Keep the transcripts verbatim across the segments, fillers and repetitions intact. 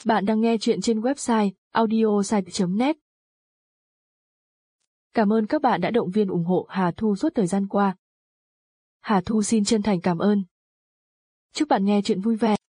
Bạn đang nghe chuyện trên website audiosite chấm net. Cảm ơn các bạn đã động viên ủng hộ Hà Thu suốt thời gian qua. Hà Thu xin chân thành cảm ơn. Chúc bạn nghe chuyện vui vẻ.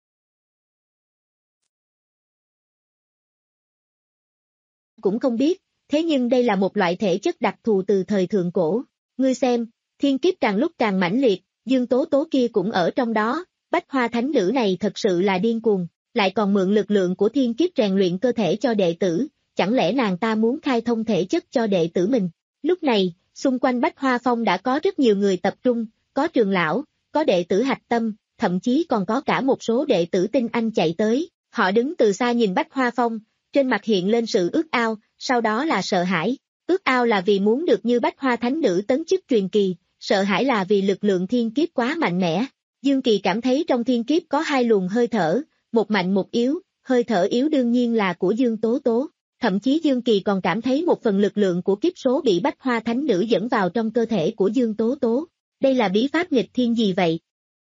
Cũng không biết, thế nhưng đây là một loại thể chất đặc thù từ thời thượng cổ. Ngươi xem, thiên kiếp càng lúc càng mãnh liệt, Dương Tố Tố kia cũng ở trong đó, Bách Hoa Thánh Nữ này thật sự là điên cuồng, lại còn mượn lực lượng của thiên kiếp rèn luyện cơ thể cho đệ tử, chẳng lẽ nàng ta muốn khai thông thể chất cho đệ tử mình. Lúc này, xung quanh Bách Hoa Phong đã có rất nhiều người tập trung, có trường lão, có đệ tử hạch tâm, thậm chí còn có cả một số đệ tử tinh anh chạy tới, họ đứng từ xa nhìn Bách Hoa Phong, trên mặt hiện lên sự ước ao, sau đó là sợ hãi. Ước ao là vì muốn được như Bách Hoa Thánh Nữ tấn chức truyền kỳ, sợ hãi là vì lực lượng thiên kiếp quá mạnh mẽ. Dương Kỳ cảm thấy trong thiên kiếp có hai luồng hơi thở, một mạnh một yếu, hơi thở yếu đương nhiên là của Dương Tố Tố. Thậm chí Dương Kỳ còn cảm thấy một phần lực lượng của kiếp số bị Bách Hoa Thánh Nữ dẫn vào trong cơ thể của Dương Tố Tố. Đây là bí pháp nghịch thiên gì vậy?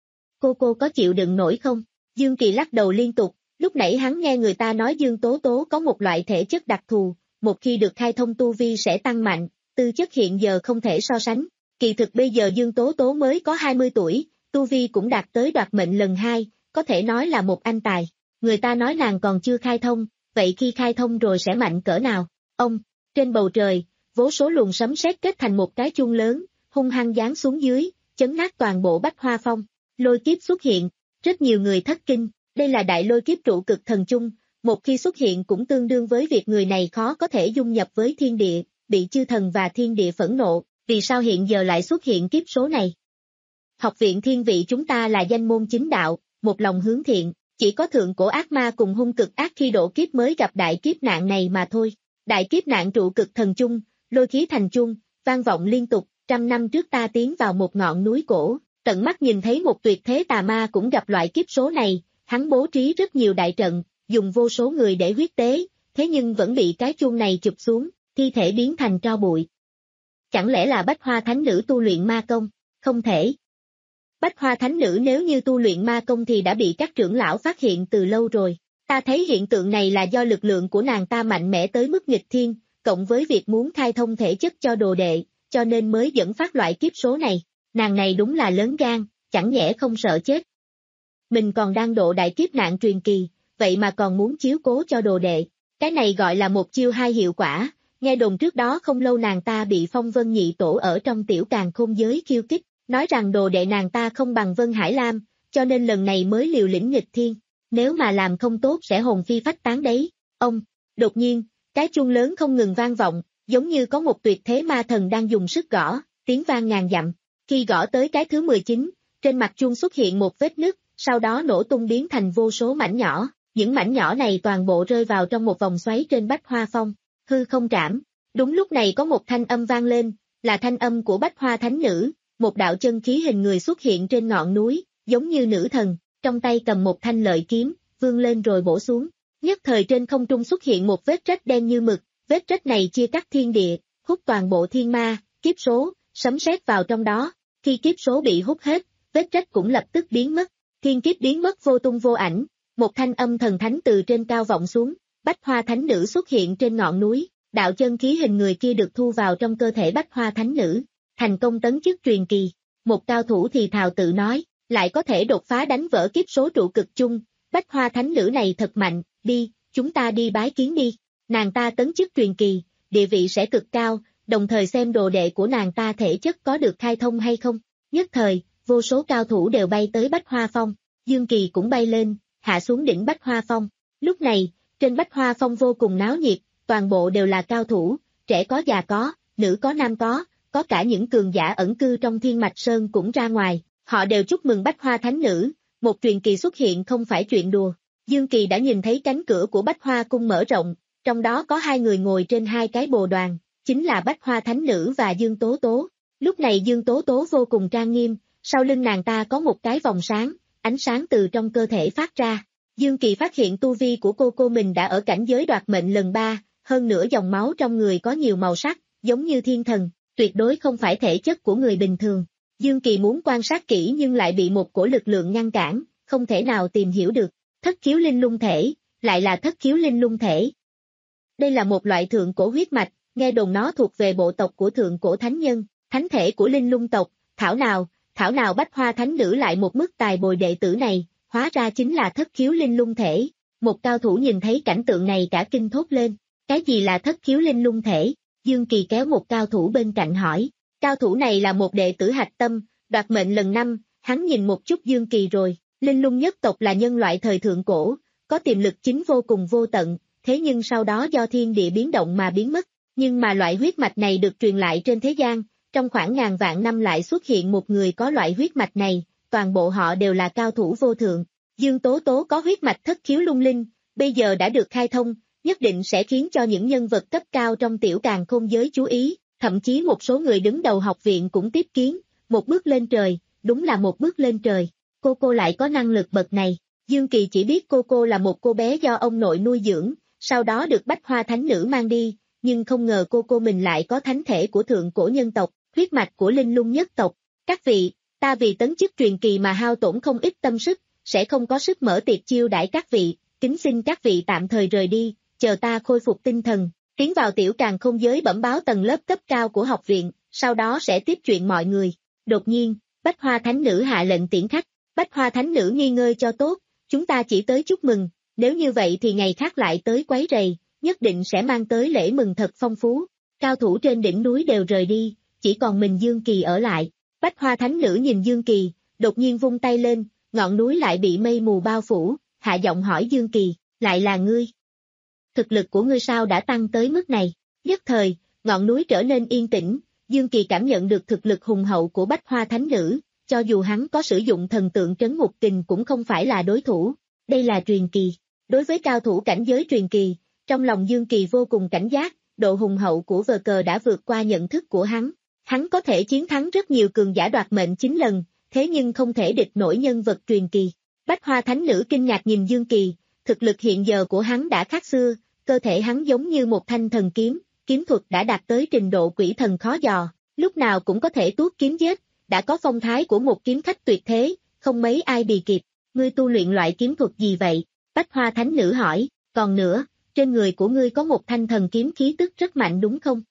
Cô cô có chịu đựng nổi không? Dương Kỳ lắc đầu liên tục, lúc nãy hắn nghe người ta nói Dương Tố Tố có một loại thể chất đặc thù, một khi được khai thông tu vi sẽ tăng mạnh, tư chất hiện giờ không thể so sánh. Kỳ thực bây giờ Dương Tố Tố mới có hai mươi tuổi, tu vi cũng đạt tới đoạt mệnh lần hai, có thể nói là một anh tài. Người ta nói nàng còn chưa khai thông, vậy khi khai thông rồi sẽ mạnh cỡ nào? Ông, trên bầu trời, vô số luồng sấm sét kết thành một cái chuông lớn, hung hăng giáng xuống dưới, chấn nát toàn bộ Bách Hoa Phong. Lôi kiếp xuất hiện, rất nhiều người thất kinh, đây là đại lôi kiếp trụ cực thần chung, một khi xuất hiện cũng tương đương với việc người này khó có thể dung nhập với thiên địa, bị chư thần và thiên địa phẫn nộ, vì sao hiện giờ lại xuất hiện kiếp số này? Học viện thiên vị chúng ta là danh môn chính đạo, một lòng hướng thiện, chỉ có thượng cổ ác ma cùng hung cực ác khi độ kiếp mới gặp đại kiếp nạn này mà thôi. Đại kiếp nạn trụ cực thần chung, lôi khí thành chung, vang vọng liên tục, trăm năm trước ta tiến vào một ngọn núi cổ, tận mắt nhìn thấy một tuyệt thế tà ma cũng gặp loại kiếp số này, hắn bố trí rất nhiều đại trận, dùng vô số người để huyết tế, thế nhưng vẫn bị cái chuông này chụp xuống, thi thể biến thành tro bụi. Chẳng lẽ là Bách Hoa Thánh Nữ tu luyện ma công? Không thể. Bách Hoa Thánh Nữ nếu như tu luyện ma công thì đã bị các trưởng lão phát hiện từ lâu rồi. Ta thấy hiện tượng này là do lực lượng của nàng ta mạnh mẽ tới mức nghịch thiên, cộng với việc muốn khai thông thể chất cho đồ đệ, cho nên mới dẫn phát loại kiếp số này. Nàng này đúng là lớn gan, chẳng nhẽ không sợ chết. Mình còn đang độ đại kiếp nạn truyền kỳ, vậy mà còn muốn chiếu cố cho đồ đệ. Cái này gọi là một chiêu hai hiệu quả, nghe đồn trước đó không lâu nàng ta bị Phong Vân Nhị Tổ ở trong tiểu càn khôn giới khiêu khích, nói rằng đồ đệ nàng ta không bằng Vân Hải Lam, cho nên lần này mới liều lĩnh nghịch thiên, nếu mà làm không tốt sẽ hồn phi phách tán đấy. Ông, đột nhiên, cái chuông lớn không ngừng vang vọng, giống như có một tuyệt thế ma thần đang dùng sức gõ, tiếng vang ngàn dặm. Khi gõ tới cái thứ mười chín, trên mặt chuông xuất hiện một vết nứt, sau đó nổ tung biến thành vô số mảnh nhỏ, những mảnh nhỏ này toàn bộ rơi vào trong một vòng xoáy trên Bách Hoa Phong, hư không trảm. Đúng lúc này có một thanh âm vang lên, là thanh âm của Bách Hoa Thánh Nữ, một đạo chân khí hình người xuất hiện trên ngọn núi, giống như nữ thần, trong tay cầm một thanh lợi kiếm, vươn lên rồi bổ xuống. Nhất thời trên không trung xuất hiện một vết rách đen như mực, vết rách này chia cắt thiên địa, hút toàn bộ thiên ma, kiếp số, sấm sét vào trong đó. Khi kiếp số bị hút hết, vết rách cũng lập tức biến mất, thiên kiếp biến mất vô tung vô ảnh, một thanh âm thần thánh từ trên cao vọng xuống, Bách Hoa Thánh Nữ xuất hiện trên ngọn núi, đạo chân khí hình người kia được thu vào trong cơ thể Bách Hoa Thánh Nữ, thành công tấn chức truyền kỳ. Một cao thủ thì thào tự nói, lại có thể đột phá đánh vỡ kiếp số trụ cực chung, Bách Hoa Thánh Nữ này thật mạnh, đi, chúng ta đi bái kiến đi, nàng ta tấn chức truyền kỳ, địa vị sẽ cực cao, đồng thời xem đồ đệ của nàng ta thể chất có được khai thông hay không. Nhất thời, vô số cao thủ đều bay tới Bách Hoa Phong, Dương Kỳ cũng bay lên, hạ xuống đỉnh Bách Hoa Phong. Lúc này, trên Bách Hoa Phong vô cùng náo nhiệt, toàn bộ đều là cao thủ, trẻ có già có, nữ có nam có, có cả những cường giả ẩn cư trong Thiên Mạch Sơn cũng ra ngoài, họ đều chúc mừng Bách Hoa Thánh Nữ, một truyền kỳ xuất hiện không phải chuyện đùa. Dương Kỳ đã nhìn thấy cánh cửa của Bách Hoa Cung mở rộng, trong đó có hai người ngồi trên hai cái bồ đoàn, chính là Bách Hoa Thánh Nữ và Dương Tố Tố. Lúc này Dương Tố Tố vô cùng trang nghiêm, sau lưng nàng ta có một cái vòng sáng, ánh sáng từ trong cơ thể phát ra. Dương Kỳ phát hiện tu vi của cô cô mình đã ở cảnh giới đoạt mệnh lần ba, hơn nữa dòng máu trong người có nhiều màu sắc, giống như thiên thần, tuyệt đối không phải thể chất của người bình thường. Dương Kỳ muốn quan sát kỹ nhưng lại bị một cổ lực lượng ngăn cản, không thể nào tìm hiểu được. Thất khiếu linh lung thể, lại là thất khiếu linh lung thể. Đây là một loại thượng cổ huyết mạch, nghe đồn nó thuộc về bộ tộc của thượng cổ thánh nhân, thánh thể của linh lung tộc, thảo nào, thảo nào Bách Hoa Thánh Nữ lại một mức tài bồi đệ tử này, hóa ra chính là thất khiếu linh lung thể. Một cao thủ nhìn thấy cảnh tượng này cả kinh thốt lên, cái gì là thất khiếu linh lung thể? Dương Kỳ kéo một cao thủ bên cạnh hỏi, cao thủ này là một đệ tử hạch tâm, đoạt mệnh lần năm, hắn nhìn một chút Dương Kỳ rồi, linh lung nhất tộc là nhân loại thời thượng cổ, có tiềm lực chính vô cùng vô tận, thế nhưng sau đó do thiên địa biến động mà biến mất, nhưng mà loại huyết mạch này được truyền lại trên thế gian, trong khoảng ngàn vạn năm lại xuất hiện một người có loại huyết mạch này, toàn bộ họ đều là cao thủ vô thượng. Dương Tố Tố có huyết mạch thất khiếu lung linh, bây giờ đã được khai thông, nhất định sẽ khiến cho những nhân vật cấp cao trong tiểu càn khôn giới chú ý, thậm chí một số người đứng đầu học viện cũng tiếp kiến, một bước lên trời, đúng là một bước lên trời. Cô cô lại có năng lực bậc này, Dương Kỳ chỉ biết cô cô là một cô bé do ông nội nuôi dưỡng, sau đó được Bách Hoa Thánh Nữ mang đi, nhưng không ngờ cô cô mình lại có thánh thể của thượng cổ nhân tộc, huyết mạch của linh lung nhất tộc. Các vị, ta vì tấn chức truyền kỳ mà hao tổn không ít tâm sức, sẽ không có sức mở tiệc chiêu đãi các vị, kính xin các vị tạm thời rời đi, chờ ta khôi phục tinh thần, tiến vào tiểu càn không giới bẩm báo tầng lớp cấp cao của học viện, sau đó sẽ tiếp chuyện mọi người. Đột nhiên, Bách Hoa Thánh Nữ hạ lệnh tiễn khách, Bách Hoa Thánh Nữ nghi ngơi cho tốt, chúng ta chỉ tới chúc mừng, nếu như vậy thì ngày khác lại tới quấy rầy, nhất định sẽ mang tới lễ mừng thật phong phú. Cao thủ trên đỉnh núi đều rời đi, chỉ còn mình Dương Kỳ ở lại. Bách Hoa Thánh Nữ nhìn Dương Kỳ, đột nhiên vung tay lên, ngọn núi lại bị mây mù bao phủ, hạ giọng hỏi Dương Kỳ, lại là ngươi? Thực lực của ngươi sao đã tăng tới mức này? Nhất thời, ngọn núi trở nên yên tĩnh, Dương Kỳ cảm nhận được thực lực hùng hậu của Bách Hoa Thánh Nữ, cho dù hắn có sử dụng thần tượng trấn ngục kình cũng không phải là đối thủ. Đây là truyền kỳ. Đối với cao thủ cảnh giới truyền kỳ, trong lòng Dương Kỳ vô cùng cảnh giác, độ hùng hậu của vờ cờ đã vượt qua nhận thức của hắn. Hắn có thể chiến thắng rất nhiều cường giả đoạt mệnh chín lần, thế nhưng không thể địch nổi nhân vật truyền kỳ. Bách Hoa Thánh Nữ kinh ngạc nhìn Dương Kỳ, thực lực hiện giờ của hắn đã khác xưa, cơ thể hắn giống như một thanh thần kiếm, kiếm thuật đã đạt tới trình độ quỷ thần khó dò, lúc nào cũng có thể tuốt kiếm giết, đã có phong thái của một kiếm khách tuyệt thế, không mấy ai bì kịp. Ngươi tu luyện loại kiếm thuật gì vậy? Bách Hoa Thánh Nữ hỏi, còn nữa, trên người của ngươi có một thanh thần kiếm khí tức rất mạnh đúng không?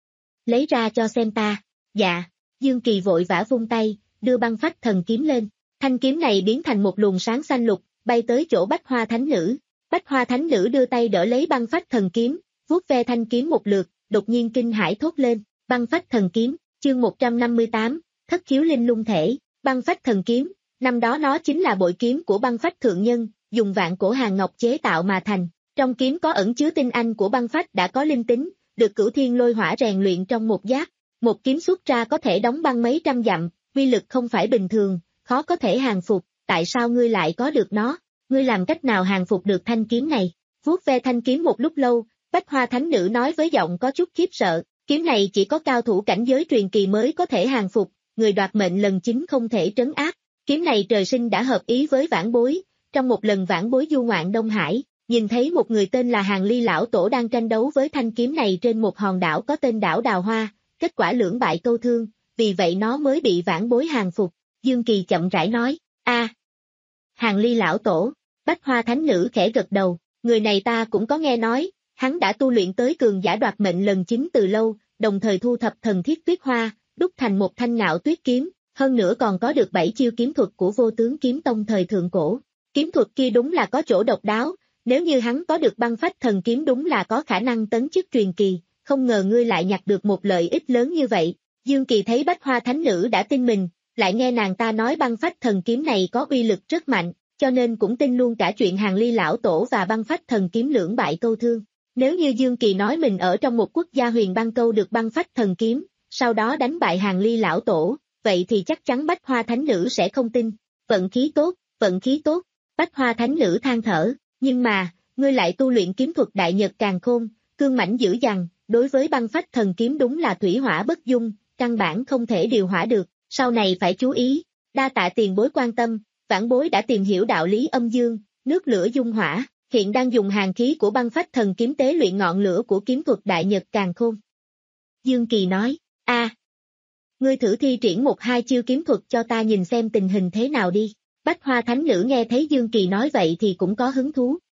Lấy ra cho xem ta. Dạ, Dương Kỳ vội vã vung tay, đưa băng phách thần kiếm lên. Thanh kiếm này biến thành một luồng sáng xanh lục, bay tới chỗ Bách Hoa Thánh Nữ. Bách Hoa Thánh Nữ đưa tay đỡ lấy băng phách thần kiếm, vuốt ve thanh kiếm một lượt, đột nhiên kinh hãi thốt lên, băng phách thần kiếm, chương một trăm năm mươi tám, thất khiếu linh lung thể, băng phách thần kiếm, năm đó nó chính là bội kiếm của băng phách thượng nhân, dùng vạn cổ hàng ngọc chế tạo mà thành. Trong kiếm có ẩn chứa tinh anh của băng phách đã có linh tính, được cửu thiên lôi hỏa rèn luyện trong một giáp. Một kiếm xuất ra có thể đóng băng mấy trăm dặm, uy lực không phải bình thường, khó có thể hàng phục, tại sao ngươi lại có được nó? Ngươi làm cách nào hàng phục được thanh kiếm này? Vuốt ve thanh kiếm một lúc lâu, Bách Hoa Thánh Nữ nói với giọng có chút khiếp sợ, kiếm này chỉ có cao thủ cảnh giới truyền kỳ mới có thể hàng phục, người đoạt mệnh lần chín không thể trấn áp. Kiếm này trời sinh đã hợp ý với vãn bối, trong một lần vãn bối du ngoạn Đông Hải, nhìn thấy một người tên là Hàng Ly Lão Tổ đang tranh đấu với thanh kiếm này trên một hòn đảo có tên đảo Đào Hoa, kết quả lưỡng bại câu thương, vì vậy nó mới bị vãn bối hàng phục. Dương Kỳ chậm rãi nói, a, Hàng Ly Lão Tổ. Bách Hoa Thánh Nữ khẽ gật đầu, người này ta cũng có nghe nói, hắn đã tu luyện tới cường giả đoạt mệnh lần chín từ lâu, đồng thời thu thập thần thiết tuyết hoa, đúc thành một thanh ngạo tuyết kiếm, hơn nữa còn có được bảy chiêu kiếm thuật của vô tướng kiếm tông thời thượng cổ. Kiếm thuật kia đúng là có chỗ độc đáo, nếu như hắn có được băng phách thần kiếm đúng là có khả năng tấn chức truyền kỳ, không ngờ ngươi lại nhặt được một lợi ích lớn như vậy. Dương Kỳ thấy Bách Hoa Thánh Nữ đã tin mình, lại nghe nàng ta nói băng phách thần kiếm này có uy lực rất mạnh, cho nên cũng tin luôn cả chuyện Hàng Ly Lão Tổ và băng phách thần kiếm lưỡng bại câu thương. Nếu như Dương Kỳ nói mình ở trong một quốc gia huyền băng câu được băng phách thần kiếm, sau đó đánh bại Hàng Ly Lão Tổ, vậy thì chắc chắn Bách Hoa Thánh Nữ sẽ không tin. Vận khí tốt, vận khí tốt, Bách Hoa Thánh Nữ than thở, nhưng mà, ngươi lại tu luyện kiếm thuật đại nhật càn khôn, cương mãnh dữ dằn, đối với băng phách thần kiếm đúng là thủy hỏa bất dung, căn bản không thể điều hỏa được, sau này phải chú ý. Đa tạ tiền bối quan tâm, vãn bối đã tìm hiểu đạo lý âm dương, nước lửa dung hỏa, hiện đang dùng hàn khí của băng phách thần kiếm tế luyện ngọn lửa của kiếm thuật đại nhật càn khôn. Dương Kỳ nói, a, ngươi thử thi triển một hai chiêu kiếm thuật cho ta nhìn xem tình hình thế nào đi. Bách Hoa Thánh Nữ nghe thấy Dương Kỳ nói vậy thì cũng có hứng thú,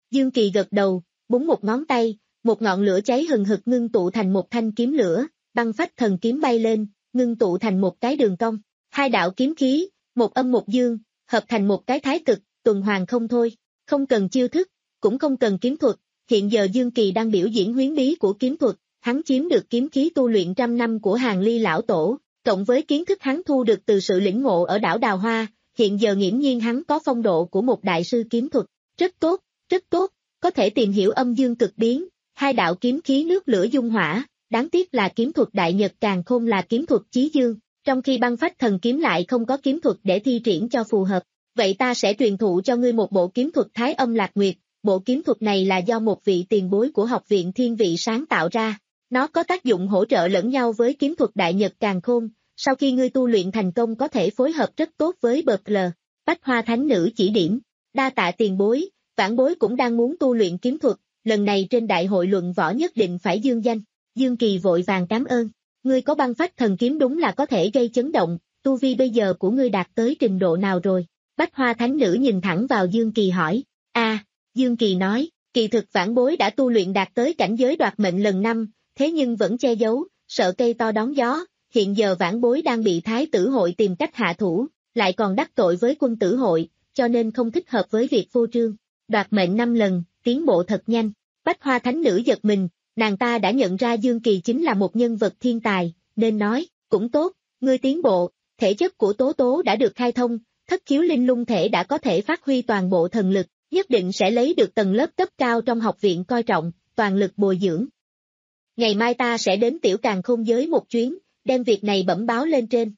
Dương Kỳ gật đầu, búng một ngón tay, một ngọn lửa cháy hừng hực ngưng tụ thành một thanh kiếm lửa, băng phách thần kiếm bay lên, ngưng tụ thành một cái đường cong. Hai đạo kiếm khí, một âm một dương, hợp thành một cái thái cực, tuần hoàn không thôi. Không cần chiêu thức, cũng không cần kiếm thuật, hiện giờ Dương Kỳ đang biểu diễn huyến bí của kiếm thuật, hắn chiếm được kiếm khí tu luyện trăm năm của Hàng Ly lão tổ, cộng với kiến thức hắn thu được từ sự lĩnh ngộ ở đảo Đào Hoa, hiện giờ nghiễm nhiên hắn có phong độ của một đại sư kiếm thuật. Rất tốt, rất tốt, có thể tìm hiểu âm dương cực biến, hai đạo kiếm khí nước lửa dung hỏa, đáng tiếc là kiếm thuật Đại Nhật Càn Khôn là kiếm thuật chí dương, trong khi băng phách thần kiếm lại không có kiếm thuật để thi triển cho phù hợp. Vậy ta sẽ truyền thụ cho ngươi một bộ kiếm thuật Thái Âm Lạc Nguyệt, bộ kiếm thuật này là do một vị tiền bối của học viện Thiên Vị sáng tạo ra, nó có tác dụng hỗ trợ lẫn nhau với kiếm thuật Đại Nhật Càn Khôn, sau khi ngươi tu luyện thành công có thể phối hợp rất tốt với bờ lờ. Bách Hoa Thánh Nữ chỉ điểm, đa tạ tiền bối, vãn bối cũng đang muốn tu luyện kiếm thuật, lần này trên đại hội luận võ nhất định phải dương danh. Dương Kỳ vội vàng cảm ơn, ngươi có băng phách thần kiếm đúng là có thể gây chấn động, tu vi bây giờ của ngươi đạt tới trình độ nào rồi? Bách Hoa Thánh Nữ nhìn thẳng vào Dương Kỳ hỏi. A, à, Dương Kỳ nói, kỳ thực vãn bối đã tu luyện đạt tới cảnh giới đoạt mệnh lần năm, thế nhưng vẫn che giấu, sợ cây to đón gió, hiện giờ vãn bối đang bị Thái tử hội tìm cách hạ thủ, lại còn đắc tội với quân tử hội, cho nên không thích hợp với việc phô trương. Đoạt mệnh năm lần, tiến bộ thật nhanh. Bách Hoa Thánh Nữ giật mình, nàng ta đã nhận ra Dương Kỳ chính là một nhân vật thiên tài, nên nói, cũng tốt, ngươi tiến bộ, thể chất của Tố Tố đã được khai thông, thất khiếu linh lung thể đã có thể phát huy toàn bộ thần lực, nhất định sẽ lấy được tầng lớp cấp cao trong học viện coi trọng, toàn lực bồi dưỡng. Ngày mai ta sẽ đến Tiểu Càn Khôn giới một chuyến, đem việc này bẩm báo lên trên.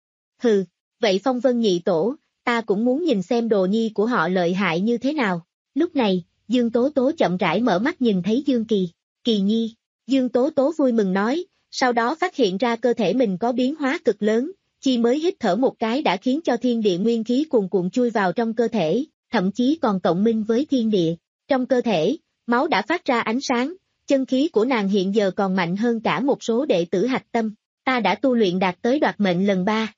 Hừ, vậy Phong Vân nhị tổ, ta cũng muốn nhìn xem đồ nhi của họ lợi hại như thế nào. Lúc này, Dương Tố Tố chậm rãi mở mắt nhìn thấy Dương Kỳ. Kỳ nhi, Dương Tố Tố vui mừng nói, sau đó phát hiện ra cơ thể mình có biến hóa cực lớn, chi mới hít thở một cái đã khiến cho thiên địa nguyên khí cuồn cuộn chui vào trong cơ thể, thậm chí còn cộng minh với thiên địa. Trong cơ thể, máu đã phát ra ánh sáng, chân khí của nàng hiện giờ còn mạnh hơn cả một số đệ tử hạch tâm, ta đã tu luyện đạt tới đoạt mệnh lần ba.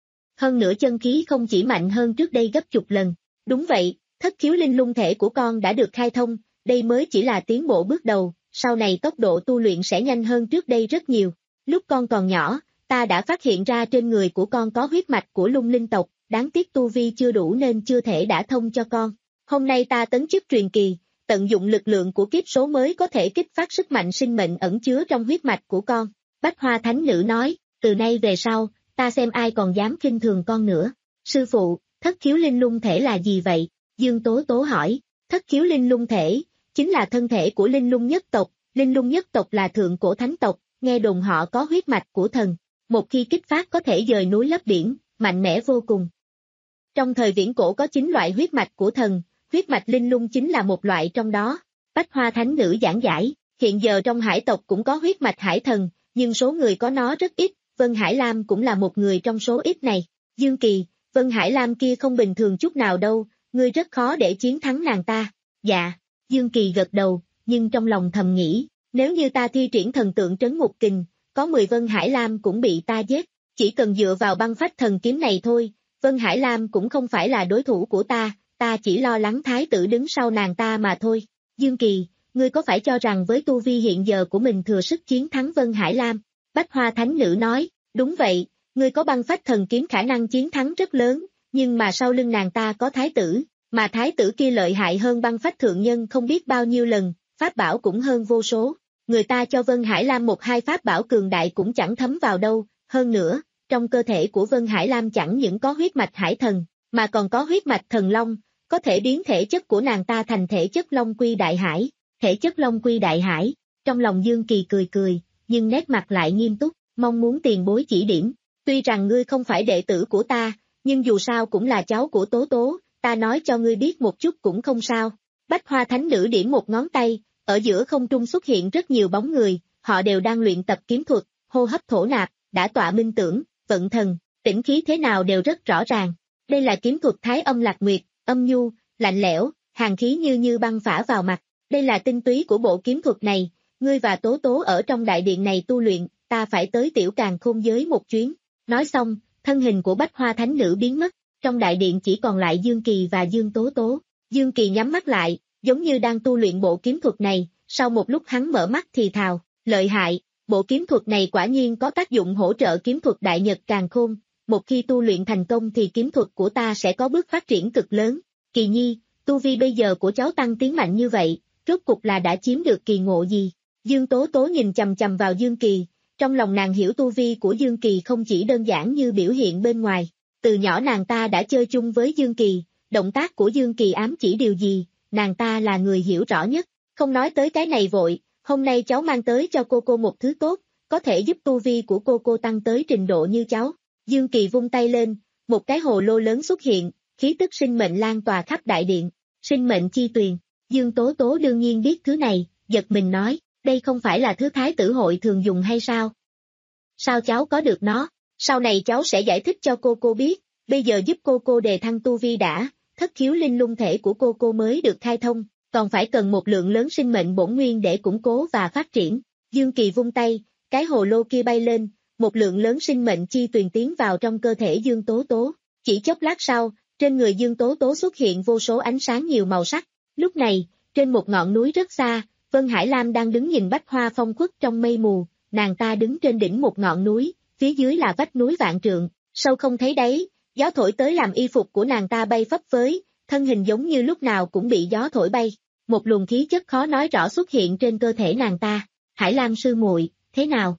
Hơn nữa chân khí không chỉ mạnh hơn trước đây gấp chục lần, đúng vậy, thất khiếu linh lung thể của con đã được khai thông, đây mới chỉ là tiến bộ bước đầu, sau này tốc độ tu luyện sẽ nhanh hơn trước đây rất nhiều. Lúc con còn nhỏ, ta đã phát hiện ra trên người của con có huyết mạch của lung linh tộc, đáng tiếc tu vi chưa đủ nên chưa thể đả thông cho con. Hôm nay ta tấn chức truyền kỳ, tận dụng lực lượng của kiếp số mới có thể kích phát sức mạnh sinh mệnh ẩn chứa trong huyết mạch của con. Bách Hoa Thánh Nữ nói, từ nay về sau, ta xem ai còn dám khinh thường con nữa. Sư phụ, thất khiếu linh lung thể là gì vậy? Dương Tố Tố hỏi, thất khiếu linh lung thể, chính là thân thể của linh lung nhất tộc, linh lung nhất tộc là thượng cổ thánh tộc, nghe đồn họ có huyết mạch của thần, một khi kích phát có thể dời núi lấp biển, mạnh mẽ vô cùng. Trong thời viễn cổ có chín loại huyết mạch của thần, huyết mạch linh lung chính là một loại trong đó. Bách Hoa Thánh Nữ giảng giải, hiện giờ trong hải tộc cũng có huyết mạch hải thần, nhưng số người có nó rất ít, Vân Hải Lam cũng là một người trong số ít này. Dương Kỳ, Vân Hải Lam kia không bình thường chút nào đâu, ngươi rất khó để chiến thắng nàng ta. Dạ, Dương Kỳ gật đầu, nhưng trong lòng thầm nghĩ, nếu như ta thi triển thần tượng trấn ngục kình, có mười Vân Hải Lam cũng bị ta giết, chỉ cần dựa vào băng phách thần kiếm này thôi, Vân Hải Lam cũng không phải là đối thủ của ta, ta chỉ lo lắng thái tử đứng sau nàng ta mà thôi. Dương Kỳ, ngươi có phải cho rằng với tu vi hiện giờ của mình thừa sức chiến thắng Vân Hải Lam? Bách Hoa Thánh Nữ nói, đúng vậy, ngươi có băng phách thần kiếm khả năng chiến thắng rất lớn, nhưng mà sau lưng nàng ta có thái tử, mà thái tử kia lợi hại hơn băng phách thượng nhân không biết bao nhiêu lần, pháp bảo cũng hơn vô số. Người ta cho Vân Hải Lam một hai pháp bảo cường đại cũng chẳng thấm vào đâu, hơn nữa, trong cơ thể của Vân Hải Lam chẳng những có huyết mạch hải thần, mà còn có huyết mạch thần long, có thể biến thể chất của nàng ta thành thể chất Long Quy Đại Hải, thể chất Long Quy Đại Hải. Trong lòng Dương Kỳ cười cười, nhưng nét mặt lại nghiêm túc, mong muốn tiền bối chỉ điểm. Tuy rằng ngươi không phải đệ tử của ta, nhưng dù sao cũng là cháu của Tố Tố, ta nói cho ngươi biết một chút cũng không sao. Bách Hoa Thánh Nữ điểm một ngón tay, ở giữa không trung xuất hiện rất nhiều bóng người, họ đều đang luyện tập kiếm thuật, hô hấp thổ nạp, đã tọa minh tưởng, vận thần, tĩnh khí thế nào đều rất rõ ràng. Đây là kiếm thuật Thái Âm Lạc Nguyệt, âm nhu, lạnh lẽo, hàn khí như như băng phả vào mặt. Đây là tinh túy của bộ kiếm thuật này, ngươi và Tố Tố ở trong đại điện này tu luyện, ta phải tới Tiểu Càn Khôn giới một chuyến. Nói xong, thân hình của Bách Hoa Thánh Nữ biến mất, trong đại điện chỉ còn lại Dương Kỳ và Dương Tố Tố. Dương Kỳ nhắm mắt lại, giống như đang tu luyện bộ kiếm thuật này, sau một lúc hắn mở mắt thì thào, lợi hại, bộ kiếm thuật này quả nhiên có tác dụng hỗ trợ kiếm thuật đại nhật càn khôn, một khi tu luyện thành công thì kiếm thuật của ta sẽ có bước phát triển cực lớn. Kỳ nhi, tu vi bây giờ của cháu tăng tiến mạnh như vậy, rốt cục là đã chiếm được kỳ ngộ gì? Dương Tố Tố nhìn chầm chầm vào Dương Kỳ, trong lòng nàng hiểu tu vi của Dương Kỳ không chỉ đơn giản như biểu hiện bên ngoài. Từ nhỏ nàng ta đã chơi chung với Dương Kỳ, động tác của Dương Kỳ ám chỉ điều gì, nàng ta là người hiểu rõ nhất. Không nói tới cái này vội, hôm nay cháu mang tới cho cô cô một thứ tốt, có thể giúp tu vi của cô cô tăng tới trình độ như cháu. Dương Kỳ vung tay lên, một cái hồ lô lớn xuất hiện, khí tức sinh mệnh lan tỏa khắp đại điện. Sinh mệnh chi tuyền, Dương Tố Tố đương nhiên biết thứ này, giật mình nói, đây không phải là thứ thái tử hội thường dùng hay sao? Sao cháu có được nó? Sau này cháu sẽ giải thích cho cô cô biết, bây giờ giúp cô cô đề thăng tu vi đã, thất khiếu linh lung thể của cô cô mới được khai thông, còn phải cần một lượng lớn sinh mệnh bổn nguyên để củng cố và phát triển. Dương Kỳ vung tay, cái hồ lô kia bay lên, một lượng lớn sinh mệnh chi tuyền tiến vào trong cơ thể Dương Tố Tố. Chỉ chốc lát sau, trên người Dương Tố Tố xuất hiện vô số ánh sáng nhiều màu sắc. Lúc này, trên một ngọn núi rất xa, Vân Hải Lam đang đứng nhìn bách hoa phong khuất trong mây mù, nàng ta đứng trên đỉnh một ngọn núi, phía dưới là vách núi vạn trượng, sâu không thấy đáy, gió thổi tới làm y phục của nàng ta bay phấp phới, thân hình giống như lúc nào cũng bị gió thổi bay. Một luồng khí chất khó nói rõ xuất hiện trên cơ thể nàng ta. Hải Lam sư muội, thế nào?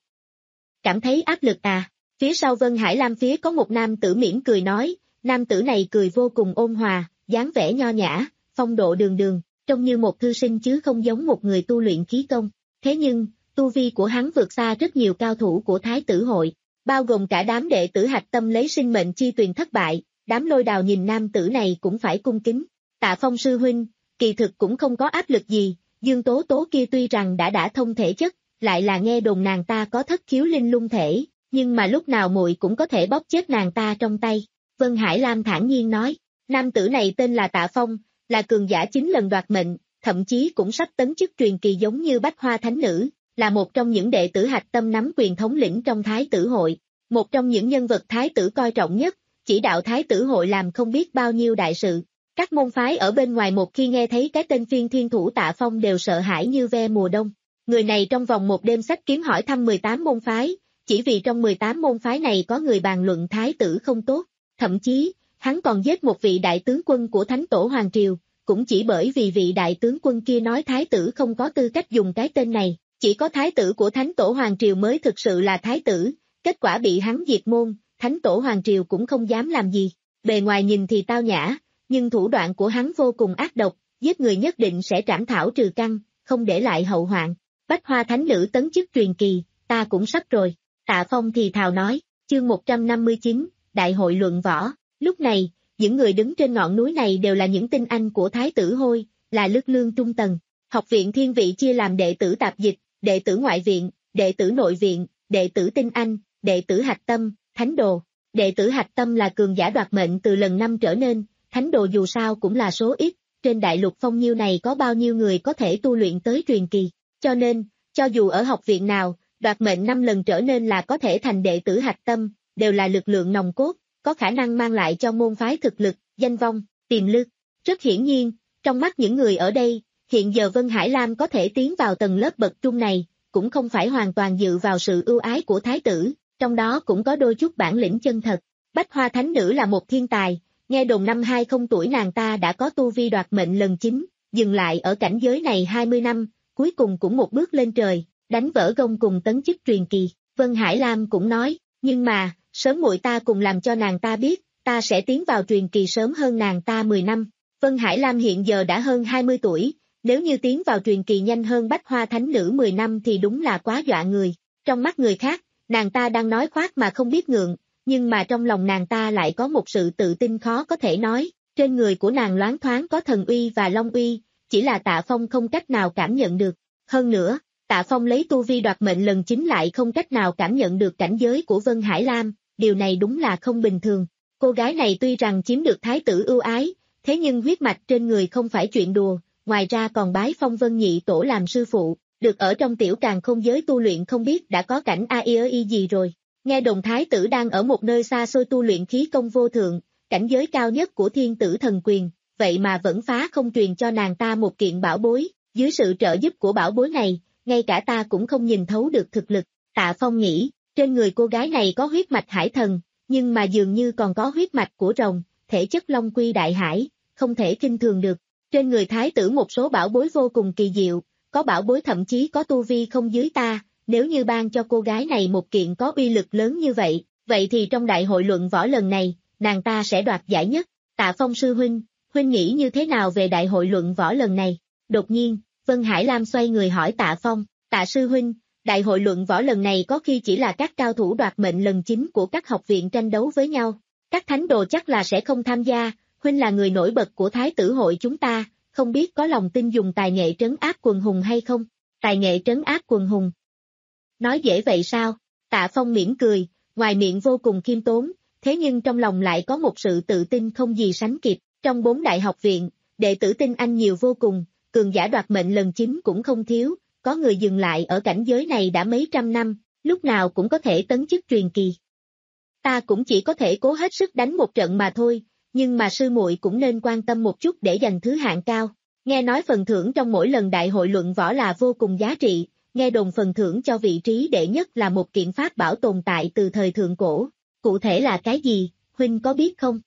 Cảm thấy áp lực à? Phía sau Vân Hải Lam phía có một nam tử mỉm cười nói, nam tử này cười vô cùng ôn hòa, dáng vẻ nho nhã, phong độ đường đường, trông như một thư sinh chứ không giống một người tu luyện khí công. Thế nhưng, tu vi của hắn vượt xa rất nhiều cao thủ của Thái tử hội, bao gồm cả đám đệ tử hạch tâm lấy sinh mệnh chi tuyền thất bại, đám Lôi Đào nhìn nam tử này cũng phải cung kính. Tạ Phong sư huynh, kỳ thực cũng không có áp lực gì, Dương Tố Tố kia tuy rằng đã đã thông thể chất, lại là nghe đồn nàng ta có thất khiếu linh lung thể, nhưng mà lúc nào muội cũng có thể bóp chết nàng ta trong tay. Vân Hải Lam thản nhiên nói, nam tử này tên là Tạ Phong, là cường giả chín lần đoạt mệnh, thậm chí cũng sắp tấn chức truyền kỳ giống như Bách Hoa Thánh Nữ, là một trong những đệ tử hạch tâm nắm quyền thống lĩnh trong Thái tử hội, một trong những nhân vật Thái tử coi trọng nhất, chỉ đạo Thái tử hội làm không biết bao nhiêu đại sự. Các môn phái ở bên ngoài một khi nghe thấy cái tên phiên thiên thủ Tạ Phong đều sợ hãi như ve mùa đông. Người này trong vòng một đêm sách kiếm hỏi thăm mười tám môn phái, chỉ vì trong mười tám môn phái này có người bàn luận Thái tử không tốt, thậm chí, hắn còn giết một vị đại tướng quân của Thánh Tổ Hoàng Triều, cũng chỉ bởi vì vị đại tướng quân kia nói Thái tử không có tư cách dùng cái tên này, chỉ có Thái tử của Thánh Tổ Hoàng Triều mới thực sự là Thái tử, kết quả bị hắn diệt môn, Thánh Tổ Hoàng Triều cũng không dám làm gì, bề ngoài nhìn thì tao nhã, nhưng thủ đoạn của hắn vô cùng ác độc, giết người nhất định sẽ trảm thảo trừ căn, không để lại hậu hoạn. Bách Hoa Thánh Nữ tấn chức truyền kỳ, ta cũng sắp rồi. Tạ Phong thì thào nói, chương một trăm năm mươi chín, Đại hội luận võ. Lúc này, những người đứng trên ngọn núi này đều là những tinh anh của Thái tử Hôi, là lực lương trung tầng. Học viện Thiên Vị chia làm đệ tử tạp dịch, đệ tử ngoại viện, đệ tử nội viện, đệ tử tinh anh, đệ tử hạch tâm, thánh đồ. Đệ tử hạch tâm là cường giả đoạt mệnh từ lần năm trở nên, thánh đồ dù sao cũng là số ít, trên đại lục phong nhiêu này có bao nhiêu người có thể tu luyện tới truyền kỳ. Cho nên, cho dù ở học viện nào, đoạt mệnh năm lần trở nên là có thể thành đệ tử hạch tâm, đều là lực lượng nòng cốt, có khả năng mang lại cho môn phái thực lực, danh vong, tiềm lực. Rất hiển nhiên, trong mắt những người ở đây, hiện giờ Vân Hải Lam có thể tiến vào tầng lớp bậc trung này, cũng không phải hoàn toàn dựa vào sự ưu ái của Thái tử, trong đó cũng có đôi chút bản lĩnh chân thật. Bách Hoa Thánh Nữ là một thiên tài, nghe đồn năm hai mươi tuổi nàng ta đã có tu vi đoạt mệnh lần chín, dừng lại ở cảnh giới này hai mươi năm, cuối cùng cũng một bước lên trời, đánh vỡ gông cùng tấn chức truyền kỳ. Vân Hải Lam cũng nói, nhưng mà, sớm muội ta cùng làm cho nàng ta biết, ta sẽ tiến vào truyền kỳ sớm hơn nàng ta mười năm. Vân Hải Lam hiện giờ đã hơn hai mươi tuổi, nếu như tiến vào truyền kỳ nhanh hơn Bách Hoa Thánh Nữ mười năm thì đúng là quá dọa người. Trong mắt người khác, nàng ta đang nói khoác mà không biết ngượng, nhưng mà trong lòng nàng ta lại có một sự tự tin khó có thể nói, trên người của nàng loáng thoáng có thần uy và long uy, chỉ là Tạ Phong không cách nào cảm nhận được. Hơn nữa, Tạ Phong lấy tu vi đoạt mệnh lần chính lại không cách nào cảm nhận được cảnh giới của Vân Hải Lam, điều này đúng là không bình thường. Cô gái này tuy rằng chiếm được Thái tử ưu ái, thế nhưng huyết mạch trên người không phải chuyện đùa, ngoài ra còn bái Phong Vân Nhị Tổ làm sư phụ, được ở trong tiểu càn khôn giới tu luyện không biết đã có cảnh a i ơ y gì rồi. Nghe đồn Thái tử đang ở một nơi xa xôi tu luyện khí công vô thượng, cảnh giới cao nhất của Thiên Tử Thần Quyền, vậy mà vẫn phá không truyền cho nàng ta một kiện bảo bối, dưới sự trợ giúp của bảo bối này, ngay cả ta cũng không nhìn thấu được thực lực. Tạ Phong nghĩ, trên người cô gái này có huyết mạch hải thần, nhưng mà dường như còn có huyết mạch của rồng, thể chất long quy đại hải, không thể kinh thường được. Trên người thái tử một số bảo bối vô cùng kỳ diệu, có bảo bối thậm chí có tu vi không dưới ta, nếu như ban cho cô gái này một kiện có uy lực lớn như vậy, vậy thì trong đại hội luận võ lần này, nàng ta sẽ đoạt giải nhất. Tạ Phong sư huynh, huynh nghĩ như thế nào về đại hội luận võ lần này? Đột nhiên, Vân Hải Lam xoay người hỏi Tạ Phong, Tạ sư huynh, đại hội luận võ lần này có khi chỉ là các cao thủ đoạt mệnh lần chính của các học viện tranh đấu với nhau, các thánh đồ chắc là sẽ không tham gia, huynh là người nổi bật của thái tử hội chúng ta, không biết có lòng tin dùng tài nghệ trấn áp quần hùng hay không? Tài nghệ trấn áp quần hùng? Nói dễ vậy sao? Tạ Phong mỉm cười, ngoài miệng vô cùng khiêm tốn, thế nhưng trong lòng lại có một sự tự tin không gì sánh kịp. Trong bốn đại học viện, đệ tử tinh anh nhiều vô cùng, cường giả đoạt mệnh lần chính cũng không thiếu, có người dừng lại ở cảnh giới này đã mấy trăm năm, lúc nào cũng có thể tấn chức truyền kỳ. Ta cũng chỉ có thể cố hết sức đánh một trận mà thôi, nhưng mà sư muội cũng nên quan tâm một chút để giành thứ hạng cao. Nghe nói phần thưởng trong mỗi lần đại hội luận võ là vô cùng giá trị, nghe đồn phần thưởng cho vị trí đệ nhất là một kiện pháp bảo tồn tại từ thời thượng cổ. Cụ thể là cái gì, huynh có biết không?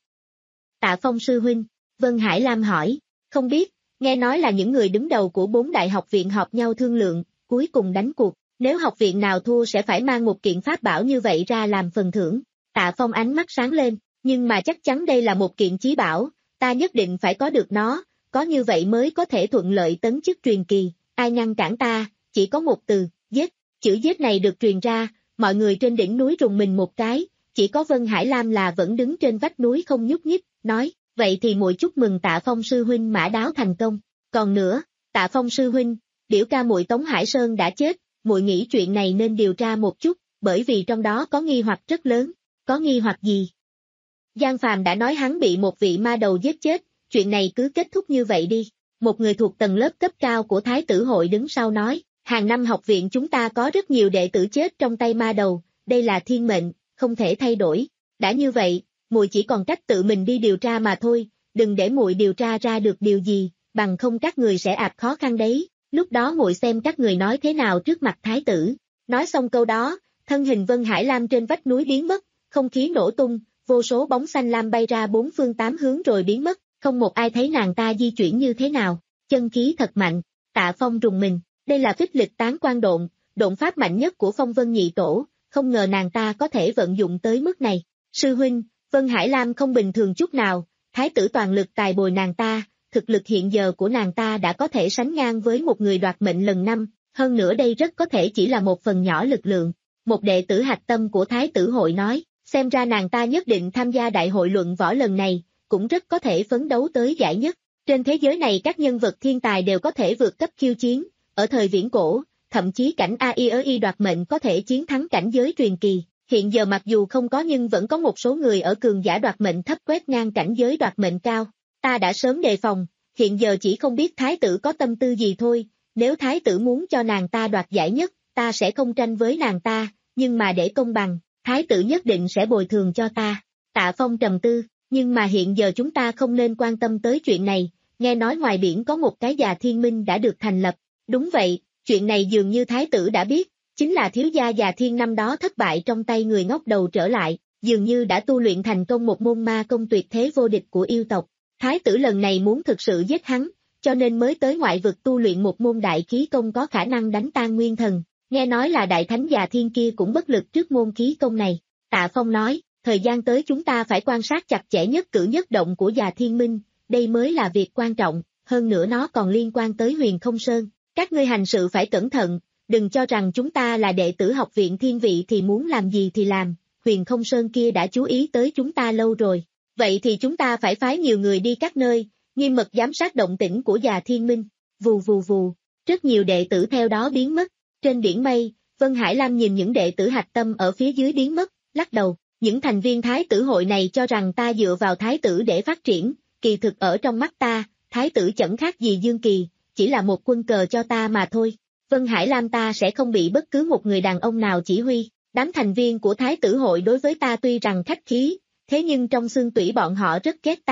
Tạ Phong sư huynh, Vân Hải Lam hỏi, không biết, nghe nói là những người đứng đầu của bốn đại học viện họp nhau thương lượng, cuối cùng đánh cuộc, nếu học viện nào thua sẽ phải mang một kiện pháp bảo như vậy ra làm phần thưởng. Tạ Phong ánh mắt sáng lên, nhưng mà chắc chắn đây là một kiện chí bảo, ta nhất định phải có được nó, có như vậy mới có thể thuận lợi tấn chức truyền kỳ, ai ngăn cản ta, chỉ có một từ, giết, chữ giết này được truyền ra, mọi người trên đỉnh núi rùng mình một cái, chỉ có Vân Hải Lam là vẫn đứng trên vách núi không nhúc nhích, nói, vậy thì muội chúc mừng Tạ Phong sư huynh mã đáo thành công, còn nữa, Tạ Phong sư huynh, biểu ca muội Tống Hải Sơn đã chết, muội nghĩ chuyện này nên điều tra một chút, bởi vì trong đó có nghi hoặc rất lớn, có nghi hoặc gì? Giang Phàm đã nói hắn bị một vị ma đầu giết chết, chuyện này cứ kết thúc như vậy đi. Một người thuộc tầng lớp cấp cao của Thái tử hội đứng sau nói, hàng năm học viện chúng ta có rất nhiều đệ tử chết trong tay ma đầu, đây là thiên mệnh, không thể thay đổi. Đã như vậy, muội chỉ còn cách tự mình đi điều tra mà thôi, đừng để muội điều tra ra được điều gì, bằng không các người sẽ ạp khó khăn đấy, lúc đó muội xem các người nói thế nào trước mặt Thái tử. Nói xong câu đó, thân hình Vân Hải Lam trên vách núi biến mất, không khí nổ tung, vô số bóng xanh lam bay ra bốn phương tám hướng rồi biến mất, không một ai thấy nàng ta di chuyển như thế nào, chân khí thật mạnh. Tạ Phong rùng mình, đây là phích lịch tán quan độn, độn pháp mạnh nhất của Phong Vân Nhị Tổ, không ngờ nàng ta có thể vận dụng tới mức này. Sư huynh, Vân Hải Lam không bình thường chút nào, Thái tử toàn lực tài bồi nàng ta, thực lực hiện giờ của nàng ta đã có thể sánh ngang với một người đoạt mệnh lần năm, hơn nữa đây rất có thể chỉ là một phần nhỏ lực lượng. Một đệ tử hạch tâm của Thái tử hội nói, xem ra nàng ta nhất định tham gia đại hội luận võ lần này, cũng rất có thể phấn đấu tới giải nhất. Trên thế giới này các nhân vật thiên tài đều có thể vượt cấp khiêu chiến, ở thời viễn cổ, thậm chí cảnh a i ở y đoạt mệnh có thể chiến thắng cảnh giới truyền kỳ. Hiện giờ mặc dù không có nhưng vẫn có một số người ở cường giả đoạt mệnh thấp quét ngang cảnh giới đoạt mệnh cao. Ta đã sớm đề phòng, hiện giờ chỉ không biết thái tử có tâm tư gì thôi, nếu thái tử muốn cho nàng ta đoạt giải nhất, ta sẽ không tranh với nàng ta, nhưng mà để công bằng, thái tử nhất định sẽ bồi thường cho ta. Tạ Phong trầm tư, nhưng mà hiện giờ chúng ta không nên quan tâm tới chuyện này, nghe nói ngoài biển có một cái già thiên minh đã được thành lập. Đúng vậy, chuyện này dường như thái tử đã biết, chính là thiếu gia già thiên năm đó thất bại trong tay người ngóc đầu trở lại, dường như đã tu luyện thành công một môn ma công tuyệt thế vô địch của yêu tộc. Thái tử lần này muốn thực sự giết hắn, cho nên mới tới ngoại vực tu luyện một môn đại khí công có khả năng đánh tan nguyên thần. Nghe nói là đại thánh già thiên kia cũng bất lực trước môn khí công này. Tạ Phong nói, thời gian tới chúng ta phải quan sát chặt chẽ nhất cử nhất động của già thiên minh, đây mới là việc quan trọng, hơn nữa nó còn liên quan tới Huyền Không Sơn. Các ngươi hành sự phải cẩn thận, đừng cho rằng chúng ta là đệ tử học viện thiên vị thì muốn làm gì thì làm, Huyền Không Sơn kia đã chú ý tới chúng ta lâu rồi. Vậy thì chúng ta phải phái nhiều người đi các nơi, nghiêm mật giám sát động tĩnh của già thiên minh. Vù vù vù, rất nhiều đệ tử theo đó biến mất. Trên biển mây, Vân Hải Lam nhìn những đệ tử hạch tâm ở phía dưới biến mất, lắc đầu. Những thành viên thái tử hội này cho rằng ta dựa vào thái tử để phát triển, kỳ thực ở trong mắt ta, thái tử chẳng khác gì Dương Kỳ, chỉ là một quân cờ cho ta mà thôi. Vân Hải Lam ta sẽ không bị bất cứ một người đàn ông nào chỉ huy. Đám thành viên của thái tử hội đối với ta tuy rằng khách khí, thế nhưng trong xương tủy bọn họ rất ghét ta,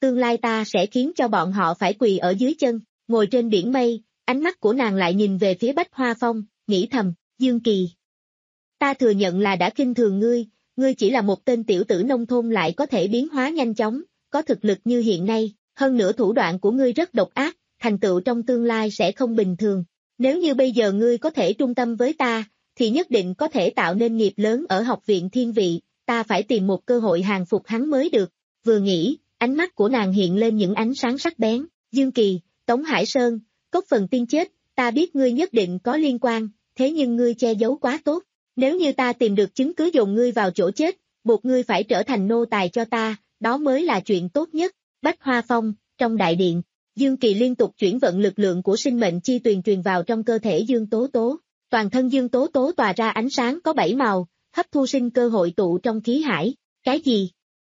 tương lai ta sẽ khiến cho bọn họ phải quỳ ở dưới chân. Ngồi trên biển mây, ánh mắt của nàng lại nhìn về phía Bách Hoa Phong, nghĩ thầm, Dương Kỳ. Ta thừa nhận là đã khinh thường ngươi, ngươi chỉ là một tên tiểu tử nông thôn lại có thể biến hóa nhanh chóng, có thực lực như hiện nay, hơn nữa thủ đoạn của ngươi rất độc ác, thành tựu trong tương lai sẽ không bình thường. Nếu như bây giờ ngươi có thể trung tâm với ta, thì nhất định có thể tạo nên nghiệp lớn ở học viện thiên vị, ta phải tìm một cơ hội hàng phục hắn mới được. Vừa nghĩ, ánh mắt của nàng hiện lên những ánh sáng sắc bén, Dương Kỳ, Tống Hải Sơn, Cốc Phần Tiên chết, ta biết ngươi nhất định có liên quan, thế nhưng ngươi che giấu quá tốt. Nếu như ta tìm được chứng cứ dồn ngươi vào chỗ chết, buộc ngươi phải trở thành nô tài cho ta, đó mới là chuyện tốt nhất. Bách Hoa Phong, trong đại điện, Dương Kỳ liên tục chuyển vận lực lượng của sinh mệnh chi tuyền truyền vào trong cơ thể Dương Tố Tố. Toàn thân Dương Tố Tố tỏa ra ánh sáng có bảy màu, hấp thu sinh cơ hội tụ trong khí hải. Cái gì?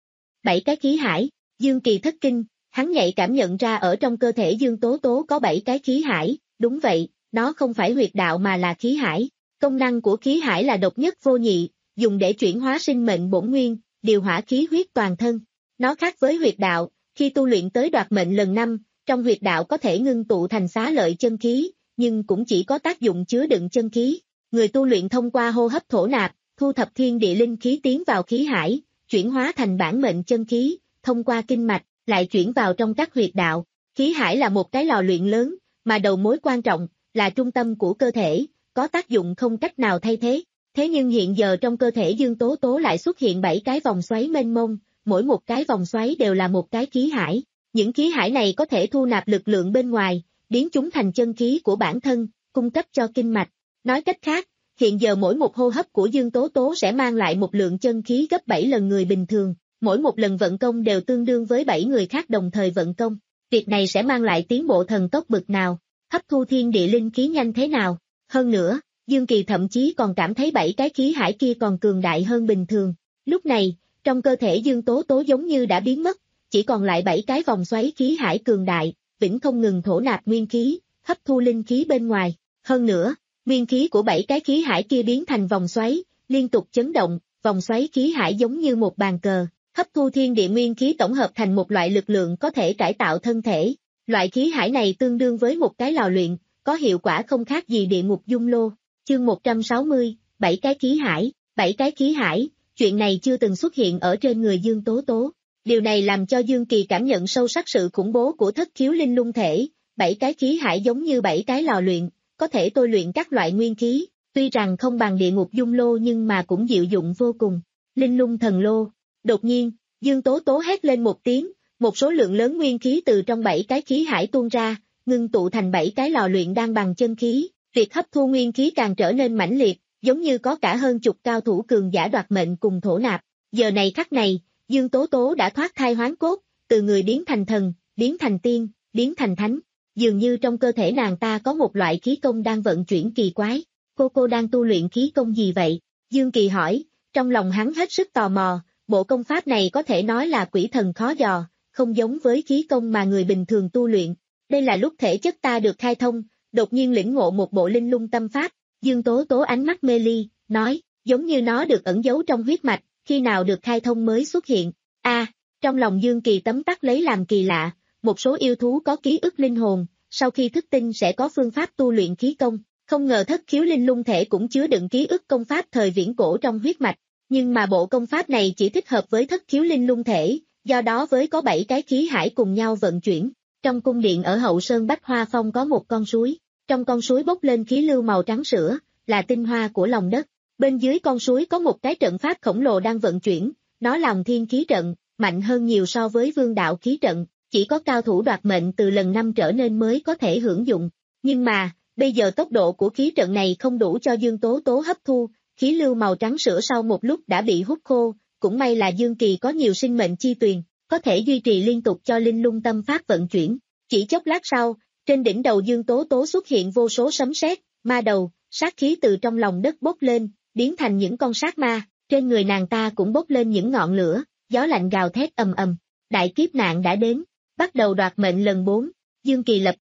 Bảy cái khí hải, Dương Kỳ thất kinh, hắn nhạy cảm nhận ra ở trong cơ thể Dương Tố Tố có bảy cái khí hải, đúng vậy, nó không phải huyệt đạo mà là khí hải. Công năng của khí hải là độc nhất vô nhị, dùng để chuyển hóa sinh mệnh bổn nguyên, điều hỏa khí huyết toàn thân. Nó khác với huyệt đạo, khi tu luyện tới đoạt mệnh lần năm, trong huyệt đạo có thể ngưng tụ thành xá lợi chân khí, nhưng cũng chỉ có tác dụng chứa đựng chân khí. Người tu luyện thông qua hô hấp thổ nạp, thu thập thiên địa linh khí tiến vào khí hải, chuyển hóa thành bản mệnh chân khí, thông qua kinh mạch, lại chuyển vào trong các huyệt đạo. Khí hải là một cái lò luyện lớn, mà đầu mối quan trọng, là trung tâm của cơ thể, có tác dụng không cách nào thay thế. Thế nhưng hiện giờ trong cơ thể Dương Tố Tố lại xuất hiện bảy cái vòng xoáy mênh mông, mỗi một cái vòng xoáy đều là một cái khí hải. Những khí hải này có thể thu nạp lực lượng bên ngoài, biến chúng thành chân khí của bản thân, cung cấp cho kinh mạch. Nói cách khác, hiện giờ mỗi một hô hấp của Dương Tố Tố sẽ mang lại một lượng chân khí gấp bảy lần người bình thường, mỗi một lần vận công đều tương đương với bảy người khác đồng thời vận công. Việc này sẽ mang lại tiến bộ thần tốc bực nào, hấp thu thiên địa linh khí nhanh thế nào. Hơn nữa, Dương Kỳ thậm chí còn cảm thấy bảy cái khí hải kia còn cường đại hơn bình thường. Lúc này, trong cơ thể Dương Tố Tố giống như đã biến mất, chỉ còn lại bảy cái vòng xoáy khí hải cường đại, vĩnh không ngừng thổ nạp nguyên khí, hấp thu linh khí bên ngoài. Hơn nữa, nguyên khí của bảy cái khí hải kia biến thành vòng xoáy, liên tục chấn động, vòng xoáy khí hải giống như một bàn cờ, hấp thu thiên địa nguyên khí tổng hợp thành một loại lực lượng có thể cải tạo thân thể. Loại khí hải này tương đương với một cái lò luyện, có hiệu quả không khác gì địa ngục dung lô. Chương một trăm sáu mươi, bảy cái khí hải, bảy cái khí hải, chuyện này chưa từng xuất hiện ở trên người Dương Tố Tố. Điều này làm cho Dương Kỳ cảm nhận sâu sắc sự khủng bố của thất khiếu linh lung thể, bảy cái khí hải giống như bảy cái lò luyện, có thể tôi luyện các loại nguyên khí, tuy rằng không bằng địa ngục dung lô nhưng mà cũng diệu dụng vô cùng. Linh lung thần lô. Đột nhiên, Dương Tố Tố hét lên một tiếng, một số lượng lớn nguyên khí từ trong bảy cái khí hải tuôn ra, ngưng tụ thành bảy cái lò luyện đang bằng chân khí. Việc hấp thu nguyên khí càng trở nên mãnh liệt, giống như có cả hơn chục cao thủ cường giả đoạt mệnh cùng thổ nạp. Giờ này khắc này, Dương Tố Tố đã thoát thai hoán cốt, từ người biến thành thần, biến thành tiên, biến thành thánh. Dường như trong cơ thể nàng ta có một loại khí công đang vận chuyển kỳ quái. Cô cô đang tu luyện khí công gì vậy? Dương Kỳ hỏi, trong lòng hắn hết sức tò mò, bộ công pháp này có thể nói là quỷ thần khó dò, không giống với khí công mà người bình thường tu luyện. Đây là lúc thể chất ta được khai thông, đột nhiên lĩnh ngộ một bộ linh lung tâm pháp. Dương Tố Tố ánh mắt mê ly, nói, giống như nó được ẩn giấu trong huyết mạch, khi nào được khai thông mới xuất hiện. A, à, trong lòng Dương Kỳ tấm tắc lấy làm kỳ lạ, một số yêu thú có ký ức linh hồn, sau khi thức tinh sẽ có phương pháp tu luyện khí công, không ngờ thất khiếu linh lung thể cũng chứa đựng ký ức công pháp thời viễn cổ trong huyết mạch, nhưng mà bộ công pháp này chỉ thích hợp với thất khiếu linh lung thể, do đó với có bảy cái khí hải cùng nhau vận chuyển. Trong cung điện ở hậu sơn Bách Hoa Phong có một con suối, trong con suối bốc lên khí lưu màu trắng sữa, là tinh hoa của lòng đất. Bên dưới con suối có một cái trận pháp khổng lồ đang vận chuyển, nó là thiên khí trận, mạnh hơn nhiều so với vương đạo khí trận, chỉ có cao thủ đoạt mệnh từ lần năm trở nên mới có thể hưởng dụng. Nhưng mà, bây giờ tốc độ của khí trận này không đủ cho Dương Tố Tố hấp thu, khí lưu màu trắng sữa sau một lúc đã bị hút khô, cũng may là Dương Kỳ có nhiều sinh mệnh chi tuyền, có thể duy trì liên tục cho linh lung tâm pháp vận chuyển. Chỉ chốc lát sau, trên đỉnh đầu Dương Tố Tố xuất hiện vô số sấm sét, ma đầu, sát khí từ trong lòng đất bốc lên, biến thành những con sát ma, trên người nàng ta cũng bốc lên những ngọn lửa, gió lạnh gào thét ầm ầm. Đại kiếp nạn đã đến, bắt đầu đoạt mệnh lần bốn, Dương Kỳ lập.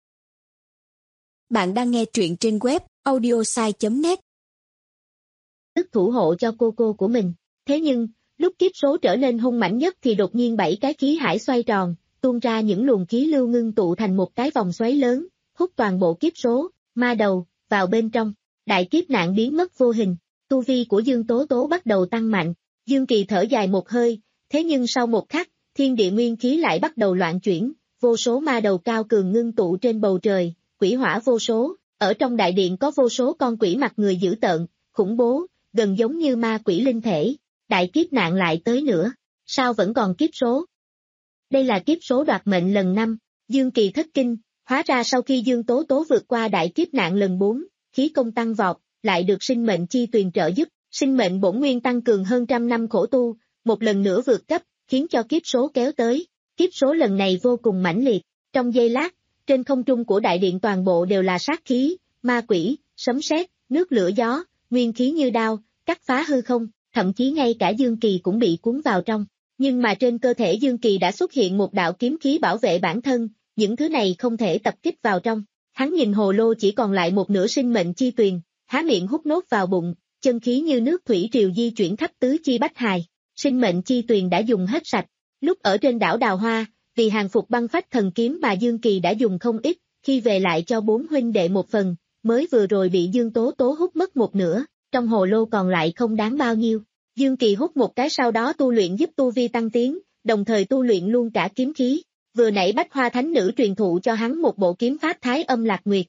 Bạn đang nghe truyện trên web audiosai chấm net. Tức thủ hộ cho cô cô của mình, thế nhưng, Lúc kiếp số trở nên hung mãnh nhất thì đột nhiên bảy cái khí hải xoay tròn, tuôn ra những luồng khí lưu ngưng tụ thành một cái vòng xoáy lớn, hút toàn bộ kiếp số, ma đầu, vào bên trong. Đại kiếp nạn biến mất vô hình, tu vi của Dương Tố Tố bắt đầu tăng mạnh. Dương Kỳ thở dài một hơi, thế nhưng sau một khắc, thiên địa nguyên khí lại bắt đầu loạn chuyển, vô số ma đầu cao cường ngưng tụ trên bầu trời, quỷ hỏa vô số, ở trong đại điện có vô số con quỷ mặt người dữ tợn, khủng bố, gần giống như ma quỷ linh thể. Đại kiếp nạn lại tới nữa, sao vẫn còn kiếp số? Đây là kiếp số đoạt mệnh lần năm, Dương Kỳ thất kinh, hóa ra sau khi Dương Tố Tố vượt qua đại kiếp nạn lần bốn, khí công tăng vọt, lại được sinh mệnh chi tuyền trợ giúp, sinh mệnh bổn nguyên tăng cường hơn trăm năm khổ tu, một lần nữa vượt cấp, khiến cho kiếp số kéo tới. Kiếp số lần này vô cùng mãnh liệt, trong giây lát, trên không trung của đại điện toàn bộ đều là sát khí, ma quỷ, sấm sét, nước lửa gió, nguyên khí như đao, cắt phá hư không, thậm chí ngay cả Dương Kỳ cũng bị cuốn vào trong. Nhưng mà trên cơ thể Dương Kỳ đã xuất hiện một đạo kiếm khí bảo vệ bản thân, những thứ này không thể tập kích vào trong. Hắn nhìn hồ lô chỉ còn lại một nửa sinh mệnh chi tuyền, há miệng hút nốt vào bụng, chân khí như nước thủy triều di chuyển khắp tứ chi bách hài. Sinh mệnh chi tuyền đã dùng hết sạch. Lúc ở trên đảo Đào Hoa, vì hàng phục băng phách thần kiếm mà Dương Kỳ đã dùng không ít, khi về lại cho bốn huynh đệ một phần, mới vừa rồi bị Dương Tố Tố hút mất một nửa, trong hồ lô còn lại không đáng bao nhiêu. Dương Kỳ hút một cái sau đó tu luyện giúp tu vi tăng tiến, đồng thời tu luyện luôn cả kiếm khí. Vừa nãy Bách Hoa Thánh Nữ truyền thụ cho hắn một bộ kiếm pháp Thái Âm Lạc Nguyệt.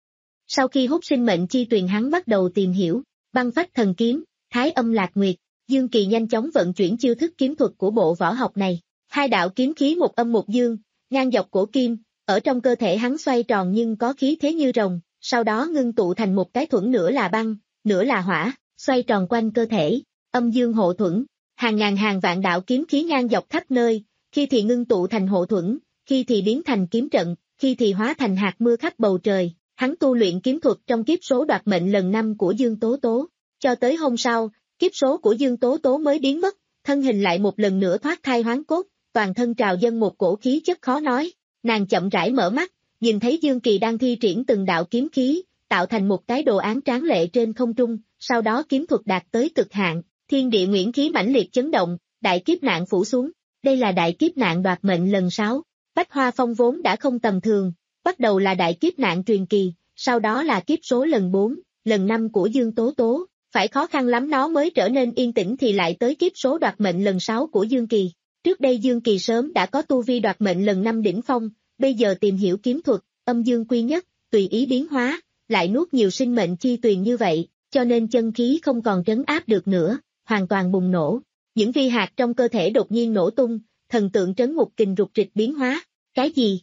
Sau khi hút sinh mệnh chi tuyền hắn bắt đầu tìm hiểu, băng phách thần kiếm, Thái Âm Lạc Nguyệt, Dương Kỳ nhanh chóng vận chuyển chiêu thức kiếm thuật của bộ võ học này. Hai đạo kiếm khí một âm một dương, ngang dọc cổ kim, ở trong cơ thể hắn xoay tròn nhưng có khí thế như rồng, sau đó ngưng tụ thành một cái thuẫn nửa là băng, nửa là hỏa, xoay tròn quanh cơ thể, âm dương hộ thuẫn, hàng ngàn hàng vạn đạo kiếm khí ngang dọc khắp nơi, khi thì ngưng tụ thành hộ thuẫn, khi thì biến thành kiếm trận, khi thì hóa thành hạt mưa khắp bầu trời. Hắn tu luyện kiếm thuật trong kiếp số đoạt mệnh lần năm của Dương Tố Tố, cho tới hôm sau, kiếp số của Dương Tố Tố mới biến mất, thân hình lại một lần nữa thoát thai hoán cốt, toàn thân trào dâng một cổ khí chất khó nói. Nàng chậm rãi mở mắt, nhìn thấy Dương Kỳ đang thi triển từng đạo kiếm khí, tạo thành một cái đồ án tráng lệ trên không trung, sau đó kiếm thuật đạt tới cực hạn, thiên địa nguyên khí mãnh liệt chấn động, đại kiếp nạn phủ xuống. Đây là đại kiếp nạn đoạt mệnh lần sáu. Bách Hoa Phong vốn đã không tầm thường, bắt đầu là đại kiếp nạn truyền kỳ, sau đó là kiếp số lần bốn, lần năm của Dương Tố Tố, phải khó khăn lắm nó mới trở nên yên tĩnh thì lại tới kiếp số đoạt mệnh lần sáu của Dương Kỳ. Trước đây Dương Kỳ sớm đã có tu vi đoạt mệnh lần năm đỉnh phong, bây giờ tìm hiểu kiếm thuật, âm dương quy nhất, tùy ý biến hóa, lại nuốt nhiều sinh mệnh chi tuyền như vậy, cho nên chân khí không còn trấn áp được nữa, hoàn toàn bùng nổ. Những vi hạt trong cơ thể đột nhiên nổ tung, thần tượng trấn ngục kình rục rịch biến hóa. Cái gì?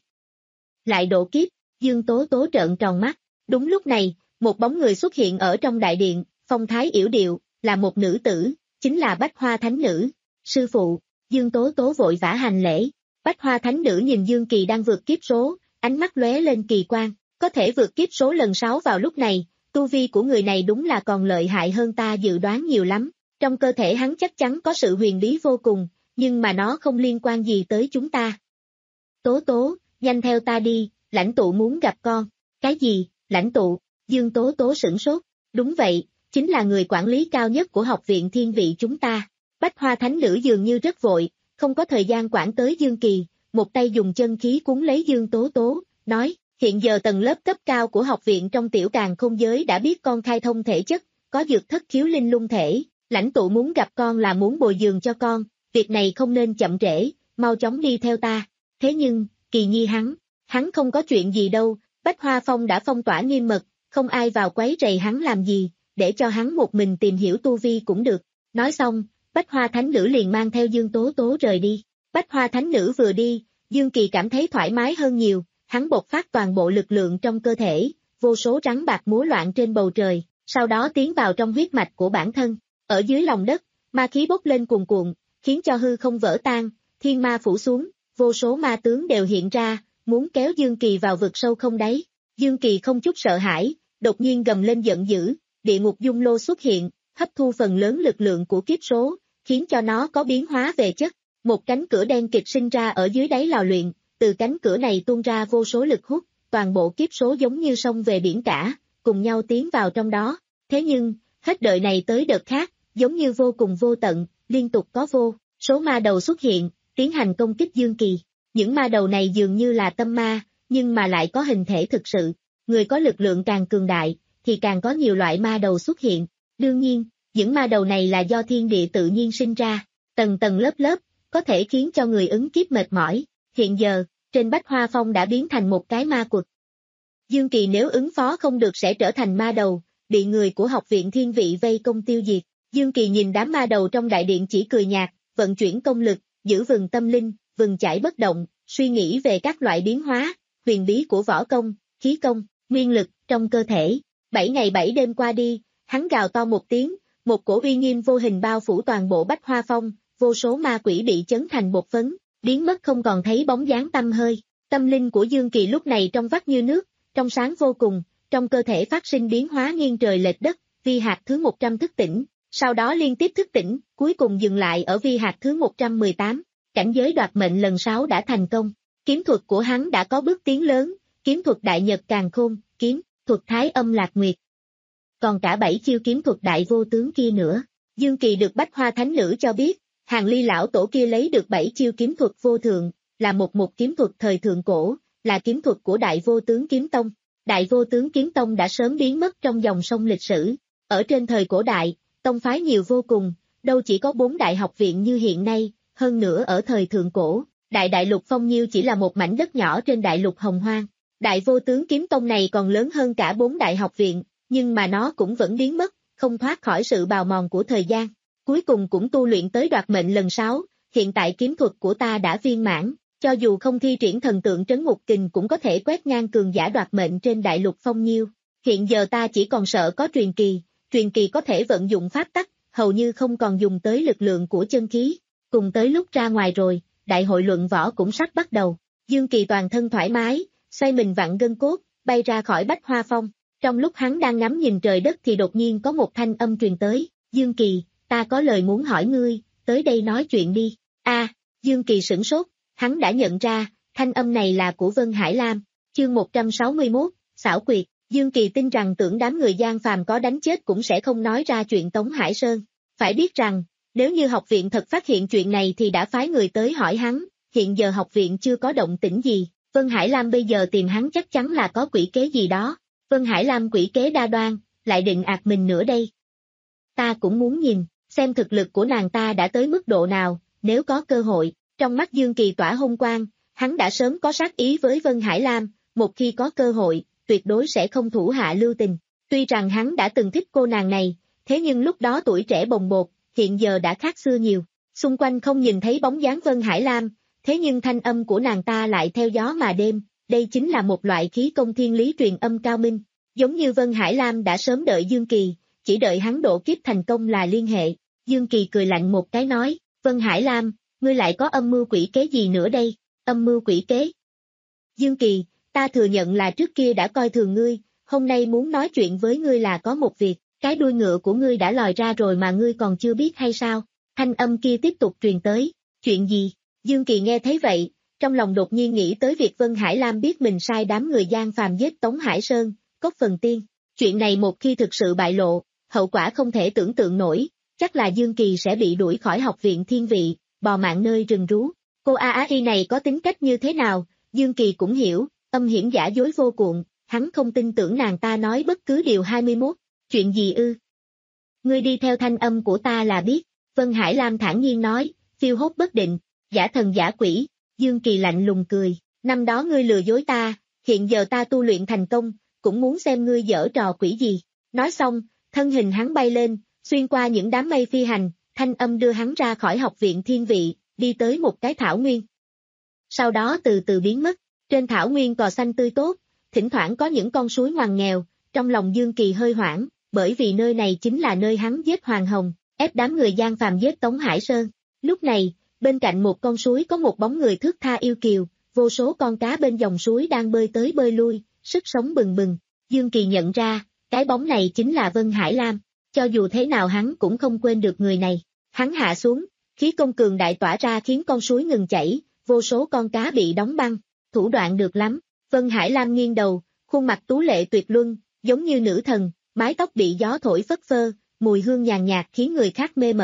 Lại độ kiếp, Dương Tố Tố trợn tròn mắt. Đúng lúc này, một bóng người xuất hiện ở trong đại điện, phong thái yểu điệu, là một nữ tử, chính là Bách Hoa Thánh Nữ. Sư phụ, Dương Tố Tố vội vã hành lễ. Bách Hoa Thánh Nữ nhìn Dương Kỳ đang vượt kiếp số, ánh mắt lóe lên kỳ quan, có thể vượt kiếp số lần sáu vào lúc này, tu vi của người này đúng là còn lợi hại hơn ta dự đoán nhiều lắm. Trong cơ thể hắn chắc chắn có sự huyền bí vô cùng, nhưng mà nó không liên quan gì tới chúng ta. Tố Tố, nhanh theo ta đi, lãnh tụ muốn gặp con. Cái gì, lãnh tụ? Dương Tố Tố sửng sốt. Đúng vậy, chính là người quản lý cao nhất của học viện thiên vị chúng ta. Bách Hoa Thánh Nữ dường như rất vội, không có thời gian quản tới Dương Kỳ, một tay dùng chân khí cuốn lấy Dương Tố Tố, nói, hiện giờ tầng lớp cấp cao của học viện trong tiểu càn khôn giới đã biết con khai thông thể chất, có dược thất khiếu linh lung thể, lãnh tụ muốn gặp con là muốn bồi dưỡng cho con, việc này không nên chậm trễ, mau chóng đi theo ta. Thế nhưng, Kỳ Nhi hắn, hắn không có chuyện gì đâu, Bách Hoa Phong đã phong tỏa nghiêm mật, không ai vào quấy rầy hắn làm gì, để cho hắn một mình tìm hiểu tu vi cũng được. Nói xong, Bách Hoa Thánh Nữ liền mang theo Dương Tố Tố rời đi. Bách Hoa Thánh Nữ vừa đi, Dương Kỳ cảm thấy thoải mái hơn nhiều, hắn bộc phát toàn bộ lực lượng trong cơ thể, vô số rắn bạc múa loạn trên bầu trời, sau đó tiến vào trong huyết mạch của bản thân. Ở dưới lòng đất, ma khí bốc lên cuồn cuộn, khiến cho hư không vỡ tan, thiên ma phủ xuống, vô số ma tướng đều hiện ra, muốn kéo Dương Kỳ vào vực sâu không đáy. Dương Kỳ không chút sợ hãi, đột nhiên gầm lên giận dữ, địa ngục dung lô xuất hiện, hấp thu phần lớn lực lượng của kiếp số, khiến cho nó có biến hóa về chất. Một cánh cửa đen kịt sinh ra ở dưới đáy lò luyện, từ cánh cửa này tuôn ra vô số lực hút, toàn bộ kiếp số giống như sông về biển cả, cùng nhau tiến vào trong đó. Thế nhưng, hết đợt này tới đợt khác, giống như vô cùng vô tận, liên tục có vô số ma đầu xuất hiện, tiến hành công kích Dương Kỳ. Những ma đầu này dường như là tâm ma, nhưng mà lại có hình thể thực sự. Người có lực lượng càng cường đại, thì càng có nhiều loại ma đầu xuất hiện. Đương nhiên, những ma đầu này là do thiên địa tự nhiên sinh ra, tầng tầng lớp lớp, có thể khiến cho người ứng kiếp mệt mỏi. Hiện giờ, trên Bách Hoa Phong đã biến thành một cái ma quật. Dương Kỳ nếu ứng phó không được sẽ trở thành ma đầu, bị người của học viện thiên vị vây công tiêu diệt. Dương Kỳ nhìn đám ma đầu trong đại điện chỉ cười nhạt, vận chuyển công lực, giữ vừng tâm linh, vừng chải bất động, suy nghĩ về các loại biến hóa, huyền bí của võ công, khí công, nguyên lực trong cơ thể. Bảy ngày bảy đêm qua đi, hắn gào to một tiếng, một cổ uy nghiêm vô hình bao phủ toàn bộ Bách Hoa Phong, vô số ma quỷ bị chấn thành bột phấn, biến mất không còn thấy bóng dáng tăm hơi. Tâm linh của Dương Kỳ lúc này trong vắt như nước, trong sáng vô cùng, trong cơ thể phát sinh biến hóa nghiêng trời lệch đất, vi hạt thứ một trăm thức tỉnh, sau đó liên tiếp thức tỉnh, cuối cùng dừng lại ở vi hạt thứ một trăm mười tám, cảnh giới đoạt mệnh lần sáu đã thành công. Kiếm thuật của hắn đã có bước tiến lớn, kiếm thuật đại nhật càn khôn, kiếm thuật thái âm lạc nguyệt. Còn cả bảy chiêu kiếm thuật đại vô tướng kia nữa. Dương Kỳ được Bách Hoa Thánh Nữ cho biết, Hàng Ly lão tổ kia lấy được bảy chiêu kiếm thuật vô thượng, là một một kiếm thuật thời thượng cổ, là kiếm thuật của Đại Vô Tướng Kiếm Tông. Đại Vô Tướng Kiếm Tông đã sớm biến mất trong dòng sông lịch sử. Ở trên thời cổ đại, tông phái nhiều vô cùng, đâu chỉ có bốn đại học viện như hiện nay, hơn nữa ở thời thượng cổ, Đại Đại Lục Phong Nhiêu chỉ là một mảnh đất nhỏ trên Đại Lục Hồng Hoang. Đại Vô Tướng Kiếm Tông này còn lớn hơn cả bốn đại học viện, nhưng mà nó cũng vẫn biến mất, không thoát khỏi sự bào mòn của thời gian. Cuối cùng cũng tu luyện tới đoạt mệnh lần sáu, hiện tại kiếm thuật của ta đã viên mãn, cho dù không thi triển thần tượng trấn ngục kình cũng có thể quét ngang cường giả đoạt mệnh trên Đại Lục Phong Nhiêu. Hiện giờ ta chỉ còn sợ có truyền kỳ, truyền kỳ có thể vận dụng pháp tắc, hầu như không còn dùng tới lực lượng của chân khí. Cùng tới lúc ra ngoài rồi, đại hội luận võ cũng sắp bắt đầu. Dương Kỳ toàn thân thoải mái, xoay mình vặn gân cốt, bay ra khỏi Bách Hoa Phong. Trong lúc hắn đang ngắm nhìn trời đất thì đột nhiên có một thanh âm truyền tới, Dương Kỳ, ta có lời muốn hỏi ngươi, tới đây nói chuyện đi. A, Dương Kỳ sửng sốt, hắn đã nhận ra, thanh âm này là của Vân Hải Lam. Chương một trăm sáu mươi mốt, xảo quyệt. Dương Kỳ tin rằng tưởng đám người gian phàm có đánh chết cũng sẽ không nói ra chuyện Tống Hải Sơn. Phải biết rằng, nếu như học viện thật phát hiện chuyện này thì đã phái người tới hỏi hắn, hiện giờ học viện chưa có động tĩnh gì, Vân Hải Lam bây giờ tìm hắn chắc chắn là có quỷ kế gì đó. Vân Hải Lam quỷ kế đa đoan, lại định ạt mình nữa đây. Ta cũng muốn nhìn, xem thực lực của nàng ta đã tới mức độ nào, nếu có cơ hội. Trong mắt Dương Kỳ tỏa hung quang, hắn đã sớm có sát ý với Vân Hải Lam, một khi có cơ hội, tuyệt đối sẽ không thủ hạ lưu tình. Tuy rằng hắn đã từng thích cô nàng này, thế nhưng lúc đó tuổi trẻ bồng bột, hiện giờ đã khác xưa nhiều. Xung quanh không nhìn thấy bóng dáng Vân Hải Lam, thế nhưng thanh âm của nàng ta lại theo gió mà đêm, đây chính là một loại khí công thiên lý truyền âm cao minh. Giống như Vân Hải Lam đã sớm đợi Dương Kỳ, chỉ đợi hắn độ kiếp thành công là liên hệ. Dương Kỳ cười lạnh một cái nói, Vân Hải Lam, ngươi lại có âm mưu quỷ kế gì nữa đây? Âm mưu quỷ kế? Dương Kỳ, ta thừa nhận là trước kia đã coi thường ngươi, hôm nay muốn nói chuyện với ngươi là có một việc, cái đuôi ngựa của ngươi đã lòi ra rồi mà ngươi còn chưa biết hay sao? Thanh âm kia tiếp tục truyền tới, chuyện gì? Dương Kỳ nghe thấy vậy, trong lòng đột nhiên nghĩ tới việc Vân Hải Lam biết mình sai đám người gian phàm giết Tống Hải Sơn, Cốc Phần Tiên. Chuyện này một khi thực sự bại lộ, hậu quả không thể tưởng tượng nổi, chắc là Dương Kỳ sẽ bị đuổi khỏi học viện thiên vị, bò mạng nơi rừng rú. Cô A Á Y này có tính cách như thế nào, Dương Kỳ cũng hiểu, âm hiểm giả dối vô cuộn, hắn không tin tưởng nàng ta nói bất cứ điều hai mươi mốt, chuyện gì ư? Ngươi đi theo thanh âm của ta là biết, Vân Hải Lam thản nhiên nói, phiêu hốt bất định, giả thần giả quỷ. Dương Kỳ lạnh lùng cười, năm đó ngươi lừa dối ta, hiện giờ ta tu luyện thành công, cũng muốn xem ngươi giở trò quỷ gì. Nói xong, thân hình hắn bay lên, xuyên qua những đám mây phi hành, thanh âm đưa hắn ra khỏi học viện thiên vị, đi tới một cái thảo nguyên. Sau đó từ từ biến mất, trên thảo nguyên cỏ xanh tươi tốt, thỉnh thoảng có những con suối ngoằn nghèo, trong lòng Dương Kỳ hơi hoảng, bởi vì nơi này chính là nơi hắn giết Hoàng Hồng, ép đám người gian phàm giết Tống Hải Sơn. Lúc này, bên cạnh một con suối có một bóng người thướt tha yêu kiều, vô số con cá bên dòng suối đang bơi tới bơi lui, sức sống bừng bừng. Dương Kỳ nhận ra, cái bóng này chính là Vân Hải Lam, cho dù thế nào hắn cũng không quên được người này. Hắn hạ xuống, khí công cường đại tỏa ra khiến con suối ngừng chảy, vô số con cá bị đóng băng, thủ đoạn được lắm. Vân Hải Lam nghiêng đầu, khuôn mặt tú lệ tuyệt luân, giống như nữ thần, mái tóc bị gió thổi phất phơ, mùi hương nhàn nhạt khiến người khác mê mẩn.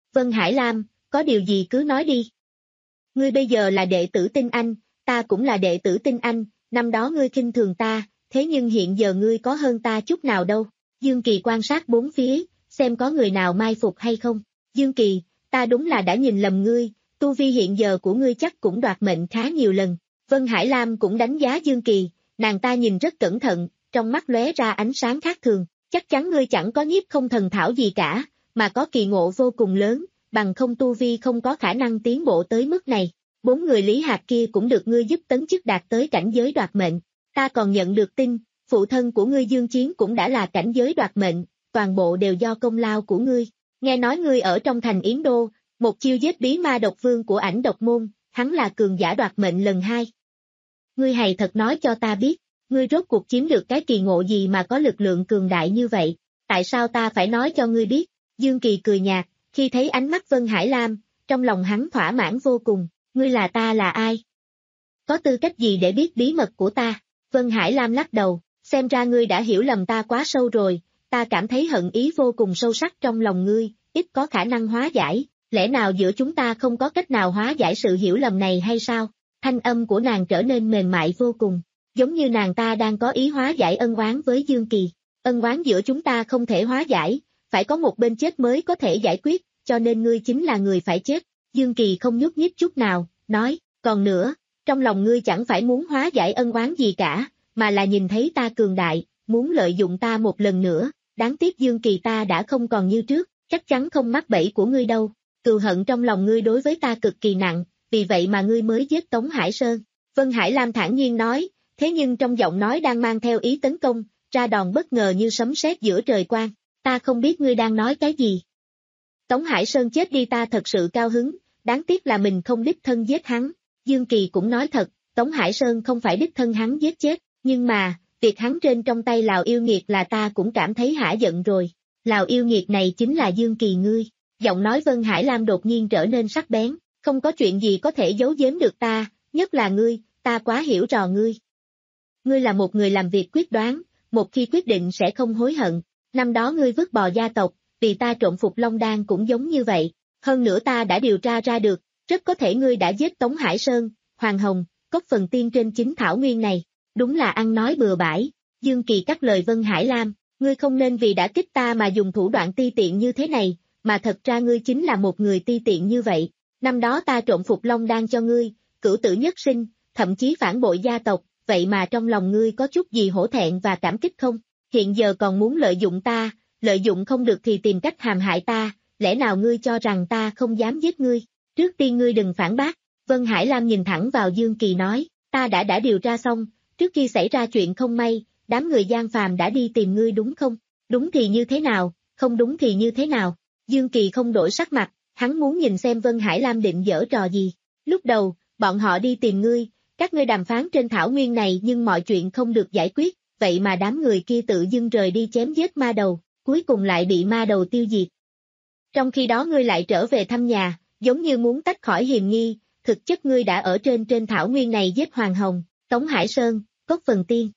Vân Hải Lam, có điều gì cứ nói đi. Ngươi bây giờ là đệ tử Tinh Anh, ta cũng là đệ tử Tinh Anh, năm đó ngươi khinh thường ta, thế nhưng hiện giờ ngươi có hơn ta chút nào đâu. Dương Kỳ quan sát bốn phía, xem có người nào mai phục hay không. Dương Kỳ, ta đúng là đã nhìn lầm ngươi, tu vi hiện giờ của ngươi chắc cũng đoạt mệnh khá nhiều lần. Vân Hải Lam cũng đánh giá Dương Kỳ, nàng ta nhìn rất cẩn thận, trong mắt lóe ra ánh sáng khác thường, chắc chắn ngươi chẳng có nhiếp không thần thảo gì cả, mà có kỳ ngộ vô cùng lớn, bằng không tu vi không có khả năng tiến bộ tới mức này. Bốn người Lý Hạc kia cũng được ngươi giúp tấn chức đạt tới cảnh giới đoạt mệnh, ta còn nhận được tin, phụ thân của ngươi Dương Chiến cũng đã là cảnh giới đoạt mệnh, toàn bộ đều do công lao của ngươi. Nghe nói ngươi ở trong thành Yến Đô, một chiêu giết bí ma độc vương của ảnh độc môn, hắn là cường giả đoạt mệnh lần hai. Ngươi hãy thật nói cho ta biết, ngươi rốt cuộc chiếm được cái kỳ ngộ gì mà có lực lượng cường đại như vậy, tại sao ta phải nói cho ngươi biết? Dương Kỳ cười nhạt, khi thấy ánh mắt Vân Hải Lam, trong lòng hắn thỏa mãn vô cùng, ngươi là ta là ai? Có tư cách gì để biết bí mật của ta? Vân Hải Lam lắc đầu, xem ra ngươi đã hiểu lầm ta quá sâu rồi, ta cảm thấy hận ý vô cùng sâu sắc trong lòng ngươi, ít có khả năng hóa giải, lẽ nào giữa chúng ta không có cách nào hóa giải sự hiểu lầm này hay sao? Thanh âm của nàng trở nên mềm mại vô cùng, giống như nàng ta đang có ý hóa giải ân oán với Dương Kỳ. Ân oán giữa chúng ta không thể hóa giải, phải có một bên chết mới có thể giải quyết, cho nên ngươi chính là người phải chết. Dương Kỳ không nhúc nhích chút nào, nói, còn nữa, trong lòng ngươi chẳng phải muốn hóa giải ân oán gì cả, mà là nhìn thấy ta cường đại, muốn lợi dụng ta một lần nữa, đáng tiếc Dương Kỳ ta đã không còn như trước, chắc chắn không mắc bẫy của ngươi đâu. Cừu hận trong lòng ngươi đối với ta cực kỳ nặng, vì vậy mà ngươi mới giết Tống Hải Sơn. Vân Hải Lam thản nhiên nói, thế nhưng trong giọng nói đang mang theo ý tấn công, ra đòn bất ngờ như sấm sét giữa trời quang. Ta không biết ngươi đang nói cái gì. Tống Hải Sơn chết đi ta thật sự cao hứng, đáng tiếc là mình không đích thân giết hắn. Dương Kỳ cũng nói thật, Tống Hải Sơn không phải đích thân hắn giết chết, nhưng mà, việc hắn trên trong tay Lào yêu nghiệt là ta cũng cảm thấy hả giận rồi. Lào yêu nghiệt này chính là Dương Kỳ ngươi. Giọng nói Vân Hải Lam đột nhiên trở nên sắc bén, không có chuyện gì có thể giấu giếm được ta, nhất là ngươi, ta quá hiểu trò ngươi. Ngươi là một người làm việc quyết đoán, một khi quyết định sẽ không hối hận. Năm đó ngươi vứt bò gia tộc, vì ta trộn phục Long Đan cũng giống như vậy. Hơn nữa ta đã điều tra ra được, rất có thể ngươi đã giết Tống Hải Sơn, Hoàng Hồng, Cốc Phần Tiên trên chính thảo nguyên này. Đúng là ăn nói bừa bãi. Dương Kỳ cắt lời Vân Hải Lam, ngươi không nên vì đã kích ta mà dùng thủ đoạn ti tiện như thế này, mà thật ra ngươi chính là một người ti tiện như vậy. Năm đó ta trộn phục Long Đan cho ngươi, cửu tử nhất sinh, thậm chí phản bội gia tộc, vậy mà trong lòng ngươi có chút gì hổ thẹn và cảm kích không? Hiện giờ còn muốn lợi dụng ta, lợi dụng không được thì tìm cách hãm hại ta, lẽ nào ngươi cho rằng ta không dám giết ngươi? Trước tiên ngươi đừng phản bác. Vân Hải Lam nhìn thẳng vào Dương Kỳ nói, ta đã đã điều tra xong, trước khi xảy ra chuyện không may, đám người gian phàm đã đi tìm ngươi đúng không? Đúng thì như thế nào, không đúng thì như thế nào? Dương Kỳ không đổi sắc mặt, hắn muốn nhìn xem Vân Hải Lam định giở trò gì. Lúc đầu, bọn họ đi tìm ngươi, các ngươi đàm phán trên thảo nguyên này nhưng mọi chuyện không được giải quyết, vậy mà đám người kia tự dưng rời đi chém giết ma đầu, cuối cùng lại bị ma đầu tiêu diệt. Trong khi đó ngươi lại trở về thăm nhà, giống như muốn tách khỏi hiềm nghi, thực chất ngươi đã ở trên trên thảo nguyên này giết Hoàng Hồng, Tống Hải Sơn, Cốc Phần Tiên.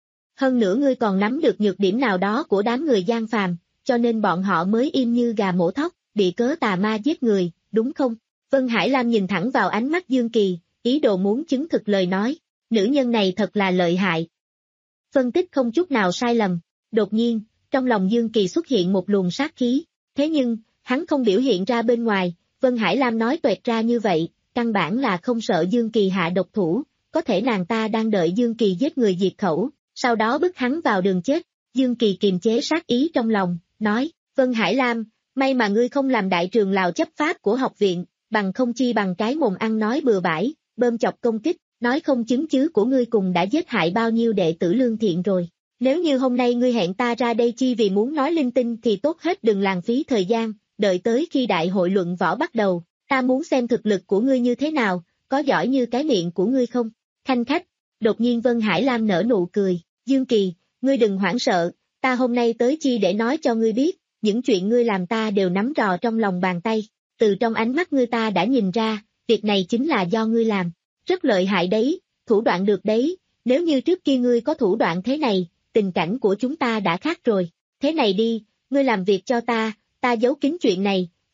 Hơn nữa ngươi còn nắm được nhược điểm nào đó của đám người gian phàm, cho nên bọn họ mới im như gà mổ thóc, bị cớ tà ma giết người, đúng không? Vân Hải Lam nhìn thẳng vào ánh mắt Dương Kỳ, ý đồ muốn chứng thực lời nói, nữ nhân này thật là lợi hại. Phân tích không chút nào sai lầm, đột nhiên, trong lòng Dương Kỳ xuất hiện một luồng sát khí, thế nhưng, hắn không biểu hiện ra bên ngoài, Vân Hải Lam nói toẹt ra như vậy, căn bản là không sợ Dương Kỳ hạ độc thủ, có thể nàng ta đang đợi Dương Kỳ giết người diệt khẩu, sau đó bức hắn vào đường chết. Dương Kỳ kiềm chế sát ý trong lòng, nói, Vân Hải Lam, may mà ngươi không làm đại trường Lào chấp pháp của học viện, bằng không chi bằng cái mồm ăn nói bừa bãi, bơm chọc công kích, nói không chứng chứ của ngươi cùng đã giết hại bao nhiêu đệ tử lương thiện rồi. Nếu như hôm nay ngươi hẹn ta ra đây chi vì muốn nói linh tinh thì tốt hết đừng lãng phí thời gian, đợi tới khi đại hội luận võ bắt đầu, ta muốn xem thực lực của ngươi như thế nào, có giỏi như cái miệng của ngươi không? Khanh khách, đột nhiên Vân Hải Lam nở nụ cười, Dương Kỳ, ngươi đừng hoảng sợ, ta hôm nay tới chi để nói cho ngươi biết, những chuyện ngươi làm ta đều nắm trò trong lòng bàn tay, từ trong ánh mắt ngươi ta đã nhìn ra, việc này chính là do ngươi làm, rất lợi hại đấy, thủ đoạn được đấy, nếu như trước kia ngươi có thủ đoạn thế này, tình cảnh của chúng ta đã khác rồi, thế này đi, ngươi làm việc cho ta, ta giấu kín chuyện này,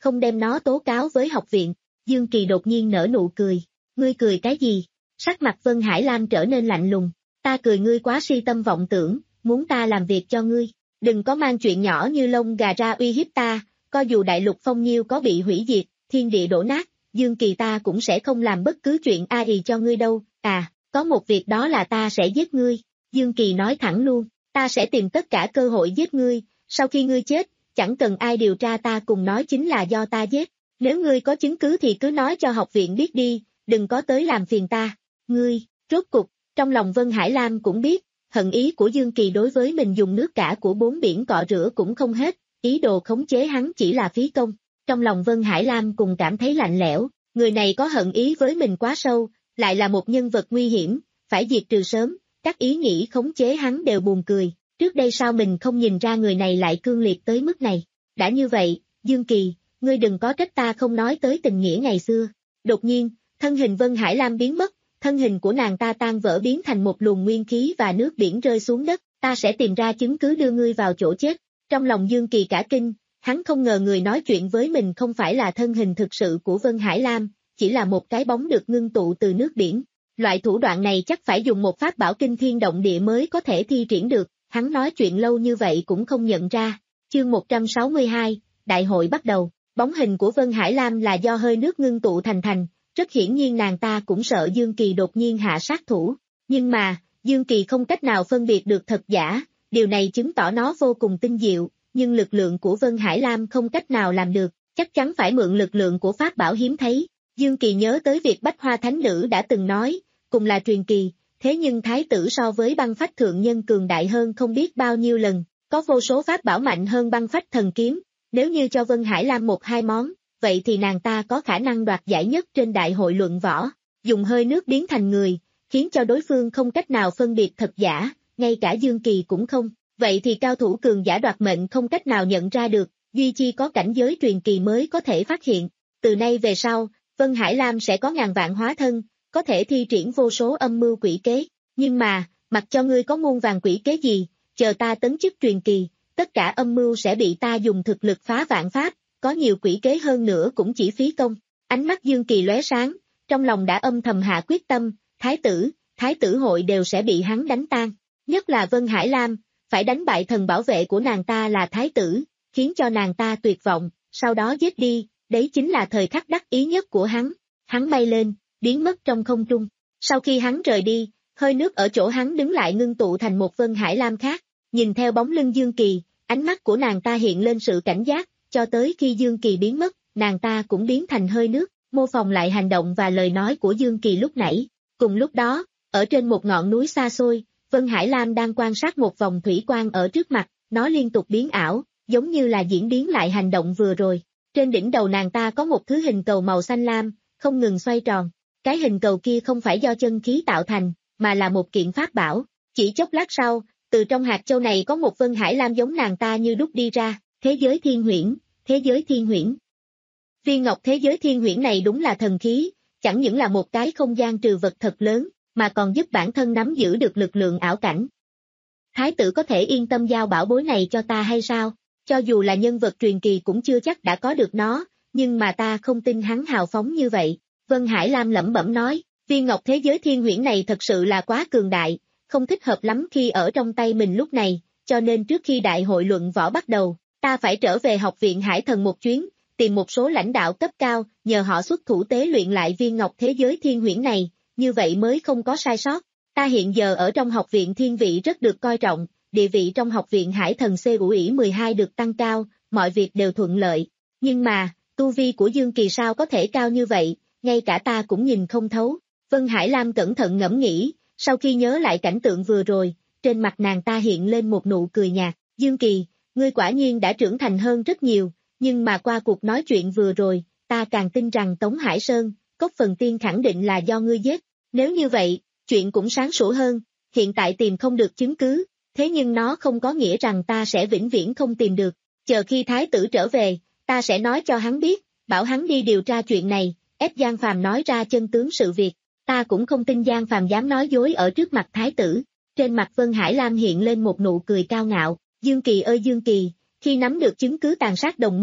không đem nó tố cáo với học viện. Dương Kỳ đột nhiên nở nụ cười. Ngươi cười cái gì? Sắc mặt Vân Hải Lam trở nên lạnh lùng. Ta cười ngươi quá si tâm vọng tưởng, muốn ta làm việc cho ngươi. Đừng có mang chuyện nhỏ như lông gà ra uy hiếp ta, co dù đại lục phong nhiêu có bị hủy diệt, thiên địa đổ nát, Dương Kỳ ta cũng sẽ không làm bất cứ chuyện a ì cho ngươi đâu. À, có một việc đó là ta sẽ giết ngươi. Dương Kỳ nói thẳng luôn, ta sẽ tìm tất cả cơ hội giết ngươi, sau khi ngươi chết, chẳng cần ai điều tra ta cùng nói chính là do ta giết. Nếu ngươi có chứng cứ thì cứ nói cho học viện biết đi, đừng có tới làm phiền ta. Ngươi, rốt cục, trong lòng Vân Hải Lam cũng biết, hận ý của Dương Kỳ đối với mình dùng nước cả của bốn biển cọ rửa cũng không hết, ý đồ khống chế hắn chỉ là phí công. Trong lòng Vân Hải Lam cùng cảm thấy lạnh lẽo, người này có hận ý với mình quá sâu, lại là một nhân vật nguy hiểm, phải diệt trừ sớm, các ý nghĩ khống chế hắn đều buồn cười, trước đây sao mình không nhìn ra người này lại cương liệt tới mức này. Đã như vậy, Dương Kỳ, ngươi đừng có trách ta không nói tới tình nghĩa ngày xưa. Đột nhiên, thân hình Vân Hải Lam biến mất, thân hình của nàng ta tan vỡ biến thành một luồng nguyên khí và nước biển rơi xuống đất, ta sẽ tìm ra chứng cứ đưa ngươi vào chỗ chết. Trong lòng Dương Kỳ cả kinh, hắn không ngờ người nói chuyện với mình không phải là thân hình thực sự của Vân Hải Lam, chỉ là một cái bóng được ngưng tụ từ nước biển. Loại thủ đoạn này chắc phải dùng một pháp bảo kinh thiên động địa mới có thể thi triển được, hắn nói chuyện lâu như vậy cũng không nhận ra. Chương một trăm sáu mươi hai, Đại hội bắt đầu, bóng hình của Vân Hải Lam là do hơi nước ngưng tụ thành thành, rất hiển nhiên nàng ta cũng sợ Dương Kỳ đột nhiên hạ sát thủ, nhưng mà, Dương Kỳ không cách nào phân biệt được thật giả, điều này chứng tỏ nó vô cùng tinh diệu, nhưng lực lượng của Vân Hải Lam không cách nào làm được, chắc chắn phải mượn lực lượng của pháp bảo hiếm thấy. Dương Kỳ nhớ tới việc Bách Hoa Thánh Nữ đã từng nói, cùng là truyền kỳ, thế nhưng thái tử so với băng phách thượng nhân cường đại hơn không biết bao nhiêu lần, có vô số pháp bảo mạnh hơn băng phách thần kiếm, nếu như cho Vân Hải Lam một hai món, vậy thì nàng ta có khả năng đoạt giải nhất trên đại hội luận võ, dùng hơi nước biến thành người, khiến cho đối phương không cách nào phân biệt thật giả, ngay cả Dương Kỳ cũng không, vậy thì cao thủ cường giả đoạt mệnh không cách nào nhận ra được, duy chi có cảnh giới truyền kỳ mới có thể phát hiện. Từ nay về sau, Vân Hải Lam sẽ có ngàn vạn hóa thân, có thể thi triển vô số âm mưu quỷ kế, nhưng mà, mặc cho ngươi có muôn vàng quỷ kế gì, chờ ta tấn chức truyền kỳ, tất cả âm mưu sẽ bị ta dùng thực lực phá vạn pháp, có nhiều quỷ kế hơn nữa cũng chỉ phí công. Ánh mắt Dương Kỳ lóe sáng, trong lòng đã âm thầm hạ quyết tâm, thái tử, thái tử hội đều sẽ bị hắn đánh tan, nhất là Vân Hải Lam, phải đánh bại thần bảo vệ của nàng ta là thái tử, khiến cho nàng ta tuyệt vọng, sau đó giết đi, đấy chính là thời khắc đắc ý nhất của hắn. Hắn bay lên, biến mất trong không trung. Sau khi hắn rời đi, hơi nước ở chỗ hắn đứng lại ngưng tụ thành một Vân Hải Lam khác, nhìn theo bóng lưng Dương Kỳ, ánh mắt của nàng ta hiện lên sự cảnh giác, cho tới khi Dương Kỳ biến mất, nàng ta cũng biến thành hơi nước, mô phỏng lại hành động và lời nói của Dương Kỳ lúc nãy. Cùng lúc đó, ở trên một ngọn núi xa xôi, Vân Hải Lam đang quan sát một vòng thủy quang ở trước mặt, nó liên tục biến ảo, giống như là diễn biến lại hành động vừa rồi. Trên đỉnh đầu nàng ta có một thứ hình cầu màu xanh lam, không ngừng xoay tròn. Cái hình cầu kia không phải do chân khí tạo thành, mà là một kiện pháp bảo. Chỉ chốc lát sau, từ trong hạt châu này có một Vân Hải Lam giống nàng ta như đúc đi ra, thế giới thiên huyễn, thế giới thiên huyễn. Viên ngọc thế giới thiên huyễn này đúng là thần khí, chẳng những là một cái không gian trừ vật thật lớn, mà còn giúp bản thân nắm giữ được lực lượng ảo cảnh. Thái tử có thể yên tâm giao bảo bối này cho ta hay sao? Cho dù là nhân vật truyền kỳ cũng chưa chắc đã có được nó, nhưng mà ta không tin hắn hào phóng như vậy. Vân Hải Lam lẩm bẩm nói, viên ngọc thế giới thiên huyễn này thật sự là quá cường đại, không thích hợp lắm khi ở trong tay mình lúc này, cho nên trước khi đại hội luận võ bắt đầu, ta phải trở về học viện Hải Thần một chuyến, tìm một số lãnh đạo cấp cao, nhờ họ xuất thủ tế luyện lại viên ngọc thế giới thiên huyễn này, như vậy mới không có sai sót. Ta hiện giờ ở trong học viện thiên vị rất được coi trọng, địa vị trong học viện Hải Thần C U I mười hai được tăng cao, mọi việc đều thuận lợi. Nhưng mà, tu vi của Dương Kỳ sao có thể cao như vậy, ngay cả ta cũng nhìn không thấu. Vân Hải Lam cẩn thận ngẫm nghĩ, sau khi nhớ lại cảnh tượng vừa rồi, trên mặt nàng ta hiện lên một nụ cười nhạt. Dương Kỳ, ngươi quả nhiên đã trưởng thành hơn rất nhiều, nhưng mà qua cuộc nói chuyện vừa rồi, ta càng tin rằng Tống Hải Sơn, Cốc Phần Tiên khẳng định là do ngươi giết. Nếu như vậy, chuyện cũng sáng sủa hơn, hiện tại tìm không được chứng cứ, thế nhưng nó không có nghĩa rằng ta sẽ vĩnh viễn không tìm được. Chờ khi thái tử trở về, ta sẽ nói cho hắn biết, bảo hắn đi điều tra chuyện này, ép Giang Phàm nói ra chân tướng sự việc. Ta cũng không tin Giang Phàm dám nói dối ở trước mặt thái tử. Trên mặt Vân Hải Lam hiện lên một nụ cười cao ngạo. Dương Kỳ ơi Dương Kỳ, khi nắm được chứng cứ tàn sát đồng môn,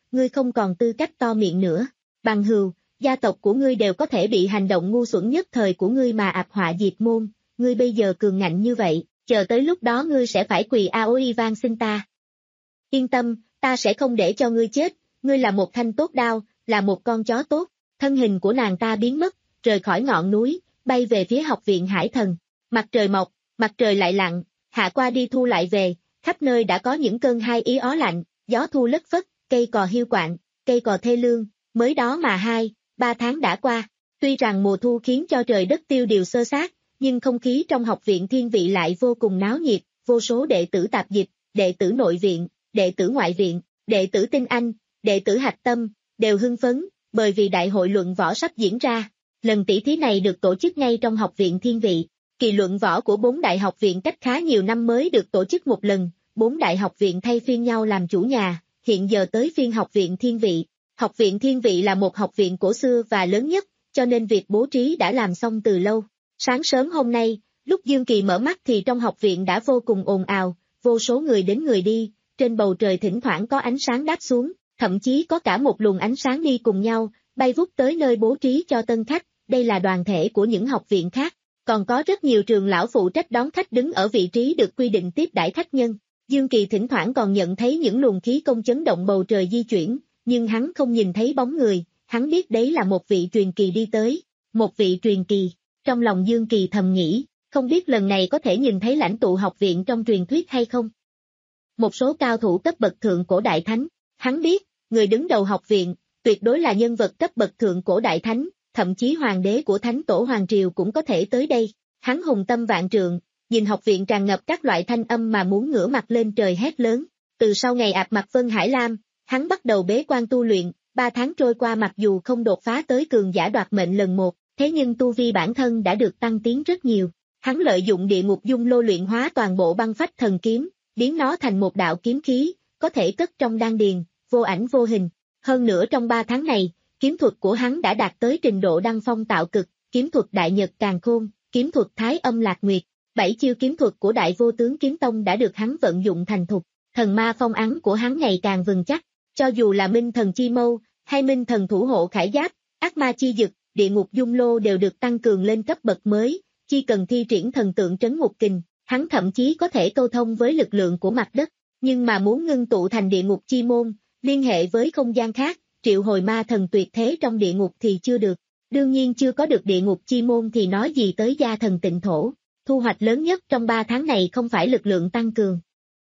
ngươi không còn tư cách to miệng nữa. Bằng hưu, gia tộc của ngươi đều có thể bị hành động ngu xuẩn nhất thời của ngươi mà ạp họa diệt môn, ngươi bây giờ cường ngạnh như vậy, chờ tới lúc đó ngươi sẽ phải quỳ Aoi van xin ta. Yên tâm, ta sẽ không để cho ngươi chết, ngươi là một thanh tốt đao, là một con chó tốt. Thân hình của nàng ta biến mất, rời khỏi ngọn núi, bay về phía học viện Hải Thần. Mặt trời mọc, mặt trời lại lặn, hạ qua đi thu lại về, khắp nơi đã có những cơn hai ý ó lạnh, gió thu lất phất, cây cò hiu quạnh, cây cò thê lương, mới đó mà hai, ba tháng đã qua. Tuy rằng mùa thu khiến cho trời đất tiêu điều xơ xác, nhưng không khí trong học viện Thiên Vị lại vô cùng náo nhiệt, vô số đệ tử tạp dịch, đệ tử nội viện, đệ tử ngoại viện, đệ tử tinh anh, đệ tử hạch tâm, đều hưng phấn, bởi vì đại hội luận võ sắp diễn ra. Lần tỷ thí này được tổ chức ngay trong học viện Thiên Vị. Kỳ luận võ của bốn đại học viện cách khá nhiều năm mới được tổ chức một lần, bốn đại học viện thay phiên nhau làm chủ nhà, hiện giờ tới phiên học viện Thiên Vị. Học viện Thiên Vị là một học viện cổ xưa và lớn nhất, cho nên việc bố trí đã làm xong từ lâu. Sáng sớm hôm nay, lúc Dương Kỳ mở mắt thì trong học viện đã vô cùng ồn ào, vô số người đến người đi, trên bầu trời thỉnh thoảng có ánh sáng đáp xuống, thậm chí có cả một luồng ánh sáng đi cùng nhau, bay vút tới nơi bố trí cho tân khách, đây là đoàn thể của những học viện khác. Còn có rất nhiều trường lão phụ trách đón khách đứng ở vị trí được quy định tiếp đãi khách nhân. Dương Kỳ thỉnh thoảng còn nhận thấy những luồng khí công chấn động bầu trời di chuyển, nhưng hắn không nhìn thấy bóng người, hắn biết đấy là một vị truyền kỳ đi tới, một vị truyền kỳ. Trong lòng Dương Kỳ thầm nghĩ, không biết lần này có thể nhìn thấy lãnh tụ học viện trong truyền thuyết hay không. Một số cao thủ cấp bậc thượng cổ đại thánh, hắn biết, người đứng đầu học viện, tuyệt đối là nhân vật cấp bậc thượng cổ đại thánh, thậm chí hoàng đế của thánh tổ hoàng triều cũng có thể tới đây. Hắn hùng tâm vạn trượng, nhìn học viện tràn ngập các loại thanh âm mà muốn ngửa mặt lên trời hét lớn. Từ sau ngày ạp mặt Vân Hải Lam, hắn bắt đầu bế quan tu luyện, ba tháng trôi qua mặc dù không đột phá tới cường giả đoạt mệnh lần một, thế nhưng tu vi bản thân đã được tăng tiến rất nhiều. Hắn lợi dụng địa ngục dung lô luyện hóa toàn bộ băng phách thần kiếm, biến nó thành một đạo kiếm khí, có thể cất trong đan điền, vô ảnh vô hình. Hơn nữa trong ba tháng này, kiếm thuật của hắn đã đạt tới trình độ đăng phong tạo cực, kiếm thuật đại nhật càn khôn, kiếm thuật thái âm lạc nguyệt, bảy chiêu kiếm thuật của đại vô tướng kiếm tông đã được hắn vận dụng thành thục, thần ma phong ấn của hắn ngày càng vững chắc, cho dù là minh thần chi mâu, hay minh thần thủ hộ khải giáp, ác ma chi dực, địa ngục dung lô đều được tăng cường lên cấp bậc mới, chỉ cần thi triển thần tượng trấn ngục kình, hắn thậm chí có thể câu thông với lực lượng của mặt đất, nhưng mà muốn ngưng tụ thành địa ngục chi môn, liên hệ với không gian khác, triệu hồi ma thần tuyệt thế trong địa ngục thì chưa được. Đương nhiên chưa có được địa ngục chi môn thì nói gì tới gia thần tịnh thổ. Thu hoạch lớn nhất trong ba tháng này không phải lực lượng tăng cường,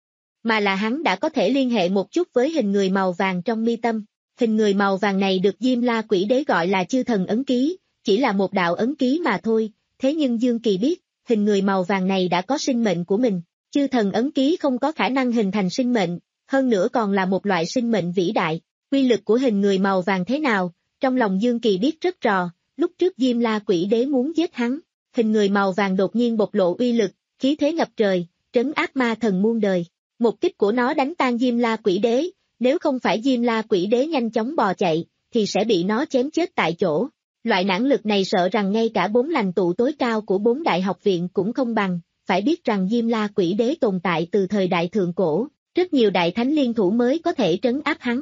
mà là hắn đã có thể liên hệ một chút với hình người màu vàng trong mi tâm. Hình người màu vàng này được Diêm La Quỷ Đế gọi là chư thần ấn ký, chỉ là một đạo ấn ký mà thôi, thế nhưng Dương Kỳ biết, hình người màu vàng này đã có sinh mệnh của mình. Chư thần ấn ký không có khả năng hình thành sinh mệnh, hơn nữa còn là một loại sinh mệnh vĩ đại. Quy lực của hình người màu vàng thế nào, trong lòng Dương Kỳ biết rất rõ, lúc trước Diêm La Quỷ Đế muốn giết hắn, hình người màu vàng đột nhiên bộc lộ uy lực, khí thế ngập trời, trấn áp ma thần muôn đời. Một kích của nó đánh tan Diêm La Quỷ Đế, nếu không phải Diêm La Quỷ Đế nhanh chóng bò chạy, thì sẽ bị nó chém chết tại chỗ. Loại nản lực này sợ rằng ngay cả bốn lãnh tụ tối cao của bốn đại học viện cũng không bằng, phải biết rằng Diêm La Quỷ Đế tồn tại từ thời đại thượng cổ, rất nhiều đại thánh liên thủ mới có thể trấn áp hắn.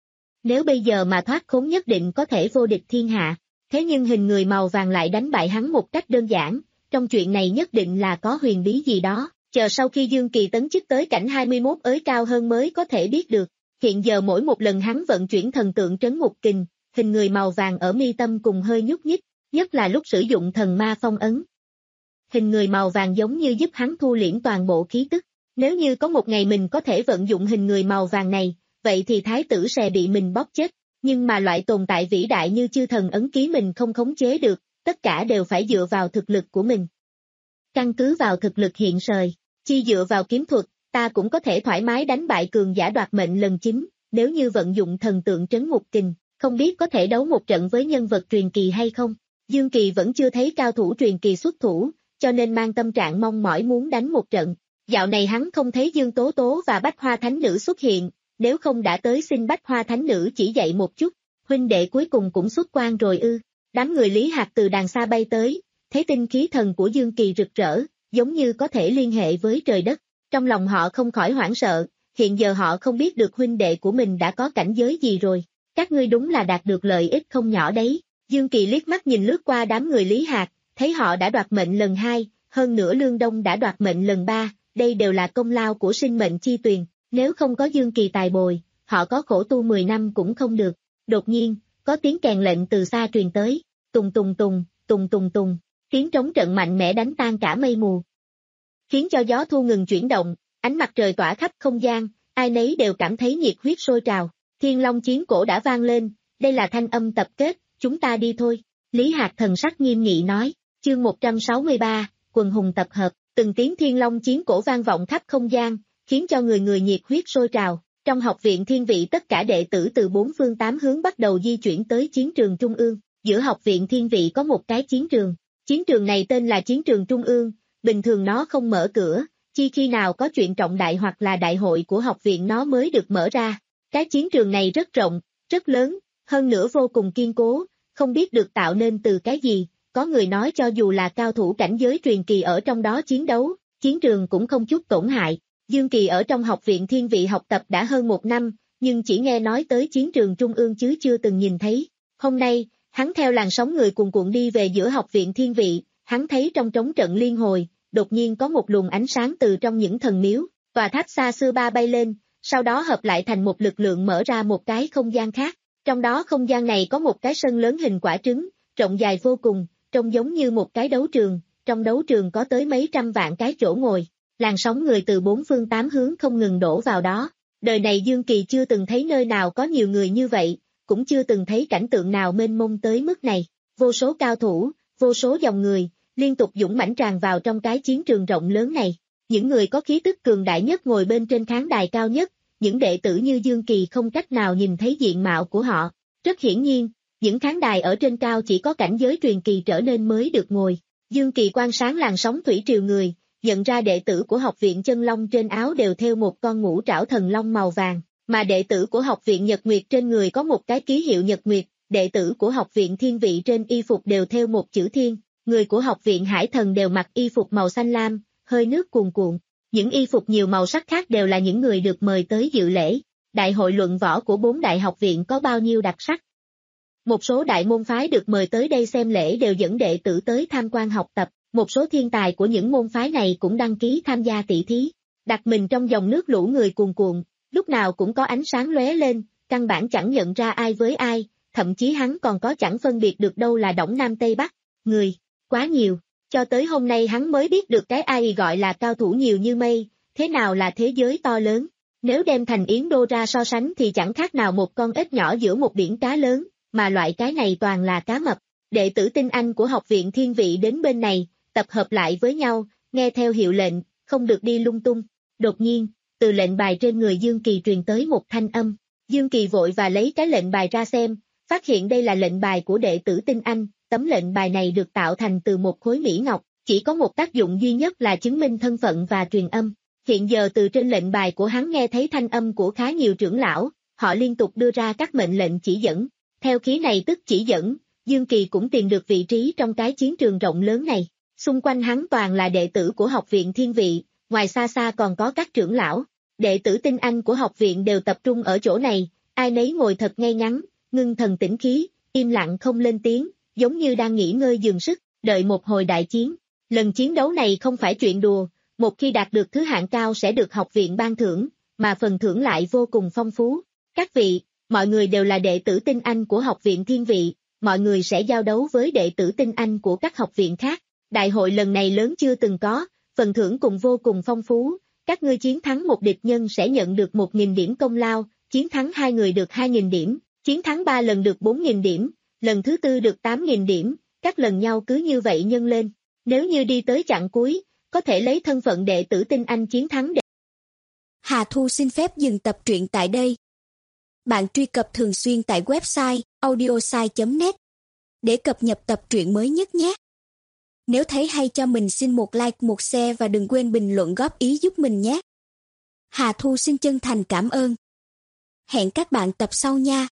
Nếu bây giờ mà thoát khốn nhất định có thể vô địch thiên hạ, thế nhưng hình người màu vàng lại đánh bại hắn một cách đơn giản, trong chuyện này nhất định là có huyền bí gì đó, chờ sau khi Dương Kỳ tấn chức tới cảnh hai mươi mốt ới cao hơn mới có thể biết được. Hiện giờ mỗi một lần hắn vận chuyển thần tượng trấn ngục kình, hình người màu vàng ở mi tâm cùng hơi nhúc nhích, nhất là lúc sử dụng thần ma phong ấn. Hình người màu vàng giống như giúp hắn thu liễm toàn bộ khí tức, nếu như có một ngày mình có thể vận dụng hình người màu vàng này, vậy thì thái tử sẽ bị mình bóp chết, nhưng mà loại tồn tại vĩ đại như chư thần ấn ký mình không khống chế được, tất cả đều phải dựa vào thực lực của mình. Căn cứ vào thực lực hiện sời, chi dựa vào kiếm thuật, ta cũng có thể thoải mái đánh bại cường giả đoạt mệnh lần chín, nếu như vận dụng thần tượng trấn ngục kình, không biết có thể đấu một trận với nhân vật truyền kỳ hay không. Dương Kỳ vẫn chưa thấy cao thủ truyền kỳ xuất thủ, cho nên mang tâm trạng mong mỏi muốn đánh một trận. Dạo này hắn không thấy Dương Tố Tố và Bách Hoa Thánh Nữ xuất hiện, nếu không đã tới xin Bách Hoa Thánh Nữ chỉ dạy một chút, huynh đệ cuối cùng cũng xuất quan rồi ư. Đám người Lý Hạc từ đàng xa bay tới, thấy tinh khí thần của Dương Kỳ rực rỡ, giống như có thể liên hệ với trời đất. Trong lòng họ không khỏi hoảng sợ, hiện giờ họ không biết được huynh đệ của mình đã có cảnh giới gì rồi. Các ngươi đúng là đạt được lợi ích không nhỏ đấy. Dương Kỳ liếc mắt nhìn lướt qua đám người Lý Hạc, thấy họ đã đoạt mệnh lần hai, hơn nữa Lương Đông đã đoạt mệnh lần ba, đây đều là công lao của sinh mệnh chi tuyền, nếu không có Dương Kỳ tài bồi, họ có khổ tu mười năm cũng không được. Đột nhiên, có tiếng kèn lệnh từ xa truyền tới, tùng tùng tùng, tùng tùng tùng, tiếng trống trận mạnh mẽ đánh tan cả mây mù, khiến cho gió thu ngừng chuyển động, ánh mặt trời tỏa khắp không gian, ai nấy đều cảm thấy nhiệt huyết sôi trào. Thiên Long chiến cổ đã vang lên, đây là thanh âm tập kết, chúng ta đi thôi. Lý Hạc thần sắc nghiêm nghị nói, chương một trăm sáu mươi ba, quần hùng tập hợp, từng tiếng Thiên Long chiến cổ vang vọng khắp không gian, khiến cho người người nhiệt huyết sôi trào. Trong học viện Thiên Vị tất cả đệ tử từ bốn phương tám hướng bắt đầu di chuyển tới chiến trường Trung ương, giữa học viện Thiên Vị có một cái chiến trường, chiến trường này tên là chiến trường Trung ương, bình thường nó không mở cửa, chi khi nào có chuyện trọng đại hoặc là đại hội của học viện nó mới được mở ra. Cái chiến trường này rất rộng, rất lớn, hơn nữa vô cùng kiên cố, không biết được tạo nên từ cái gì, có người nói cho dù là cao thủ cảnh giới truyền kỳ ở trong đó chiến đấu, chiến trường cũng không chút tổn hại. Dương Kỳ ở trong học viện Thiên Vị học tập đã hơn một năm, nhưng chỉ nghe nói tới chiến trường Trung ương chứ chưa từng nhìn thấy. Hôm nay, hắn theo làn sóng người cuồn cuộn đi về giữa học viện Thiên Vị, hắn thấy trong trống trận liên hồi, đột nhiên có một luồng ánh sáng từ trong những thần miếu, tòa tháp xa xưa ba bay lên, sau đó hợp lại thành một lực lượng mở ra một cái không gian khác. Trong đó không gian này có một cái sân lớn hình quả trứng, rộng dài vô cùng, trông giống như một cái đấu trường, trong đấu trường có tới mấy trăm vạn cái chỗ ngồi. Làn sóng người từ bốn phương tám hướng không ngừng đổ vào đó. Đời này Dương Kỳ chưa từng thấy nơi nào có nhiều người như vậy, cũng chưa từng thấy cảnh tượng nào mênh mông tới mức này. Vô số cao thủ, vô số dòng người, liên tục dũng mãnh tràn vào trong cái chiến trường rộng lớn này. Những người có khí tức cường đại nhất ngồi bên trên khán đài cao nhất, những đệ tử như Dương Kỳ không cách nào nhìn thấy diện mạo của họ. Rất hiển nhiên, những khán đài ở trên cao chỉ có cảnh giới truyền kỳ trở nên mới được ngồi. Dương Kỳ quan sát làn sóng thủy triều người, nhận ra đệ tử của học viện Chân Long trên áo đều thêu một con ngũ trảo thần long màu vàng, mà đệ tử của học viện Nhật Nguyệt trên người có một cái ký hiệu Nhật Nguyệt, đệ tử của học viện Thiên Vị trên y phục đều thêu một chữ Thiên, người của học viện Hải Thần đều mặc y phục màu xanh lam, hơi nước cuồn cuộn. Những y phục nhiều màu sắc khác đều là những người được mời tới dự lễ. Đại hội luận võ của bốn đại học viện có bao nhiêu đặc sắc. Một số đại môn phái được mời tới đây xem lễ đều dẫn đệ tử tới tham quan học tập, một số thiên tài của những môn phái này cũng đăng ký tham gia tỷ thí. Đặt mình trong dòng nước lũ người cuồn cuộn, lúc nào cũng có ánh sáng lóe lên, căn bản chẳng nhận ra ai với ai, thậm chí hắn còn có chẳng phân biệt được đâu là Đông Nam Tây Bắc. Người, quá nhiều. Cho tới hôm nay hắn mới biết được cái ai gọi là cao thủ nhiều như mây, thế nào là thế giới to lớn. Nếu đem Thành Yến Đô ra so sánh thì chẳng khác nào một con ếch nhỏ giữa một biển cá lớn, mà loại cái này toàn là cá mập. Đệ tử tinh anh của học viện Thiên Vị đến bên này, tập hợp lại với nhau, nghe theo hiệu lệnh, không được đi lung tung. Đột nhiên, từ lệnh bài trên người Dương Kỳ truyền tới một thanh âm. Dương Kỳ vội và lấy cái lệnh bài ra xem, phát hiện đây là lệnh bài của đệ tử tinh anh. Tấm lệnh bài này được tạo thành từ một khối mỹ ngọc, chỉ có một tác dụng duy nhất là chứng minh thân phận và truyền âm. Hiện giờ từ trên lệnh bài của hắn nghe thấy thanh âm của khá nhiều trưởng lão, họ liên tục đưa ra các mệnh lệnh chỉ dẫn. Theo khí này tức chỉ dẫn, Dương Kỳ cũng tìm được vị trí trong cái chiến trường rộng lớn này. Xung quanh hắn toàn là đệ tử của học viện Thiên Vị, ngoài xa xa còn có các trưởng lão. Đệ tử tinh anh của học viện đều tập trung ở chỗ này, ai nấy ngồi thật ngay ngắn, ngưng thần tĩnh khí, im lặng không lên tiếng, giống như đang nghỉ ngơi dừng sức, đợi một hồi đại chiến. Lần chiến đấu này không phải chuyện đùa, một khi đạt được thứ hạng cao sẽ được học viện ban thưởng, mà phần thưởng lại vô cùng phong phú. Các vị, mọi người đều là đệ tử tinh anh của học viện Thiên Vị, mọi người sẽ giao đấu với đệ tử tinh anh của các học viện khác. Đại hội lần này lớn chưa từng có, phần thưởng cùng vô cùng phong phú, các ngươi chiến thắng một địch nhân sẽ nhận được một nghìn điểm công lao, chiến thắng hai người được hai nghìn điểm, chiến thắng ba lần được bốn nghìn điểm, lần thứ tư được tám nghìn điểm, các lần nhau cứ như vậy nhân lên. Nếu như đi tới chặng cuối, có thể lấy thân phận đệ tử tinh anh chiến thắng đệ. Hà Thu xin phép dừng tập truyện tại đây. Bạn truy cập thường xuyên tại website audiosai chấm net để cập nhật tập truyện mới nhất nhé. Nếu thấy hay cho mình xin một like, một share và đừng quên bình luận góp ý giúp mình nhé. Hà Thu xin chân thành cảm ơn. Hẹn các bạn tập sau nha.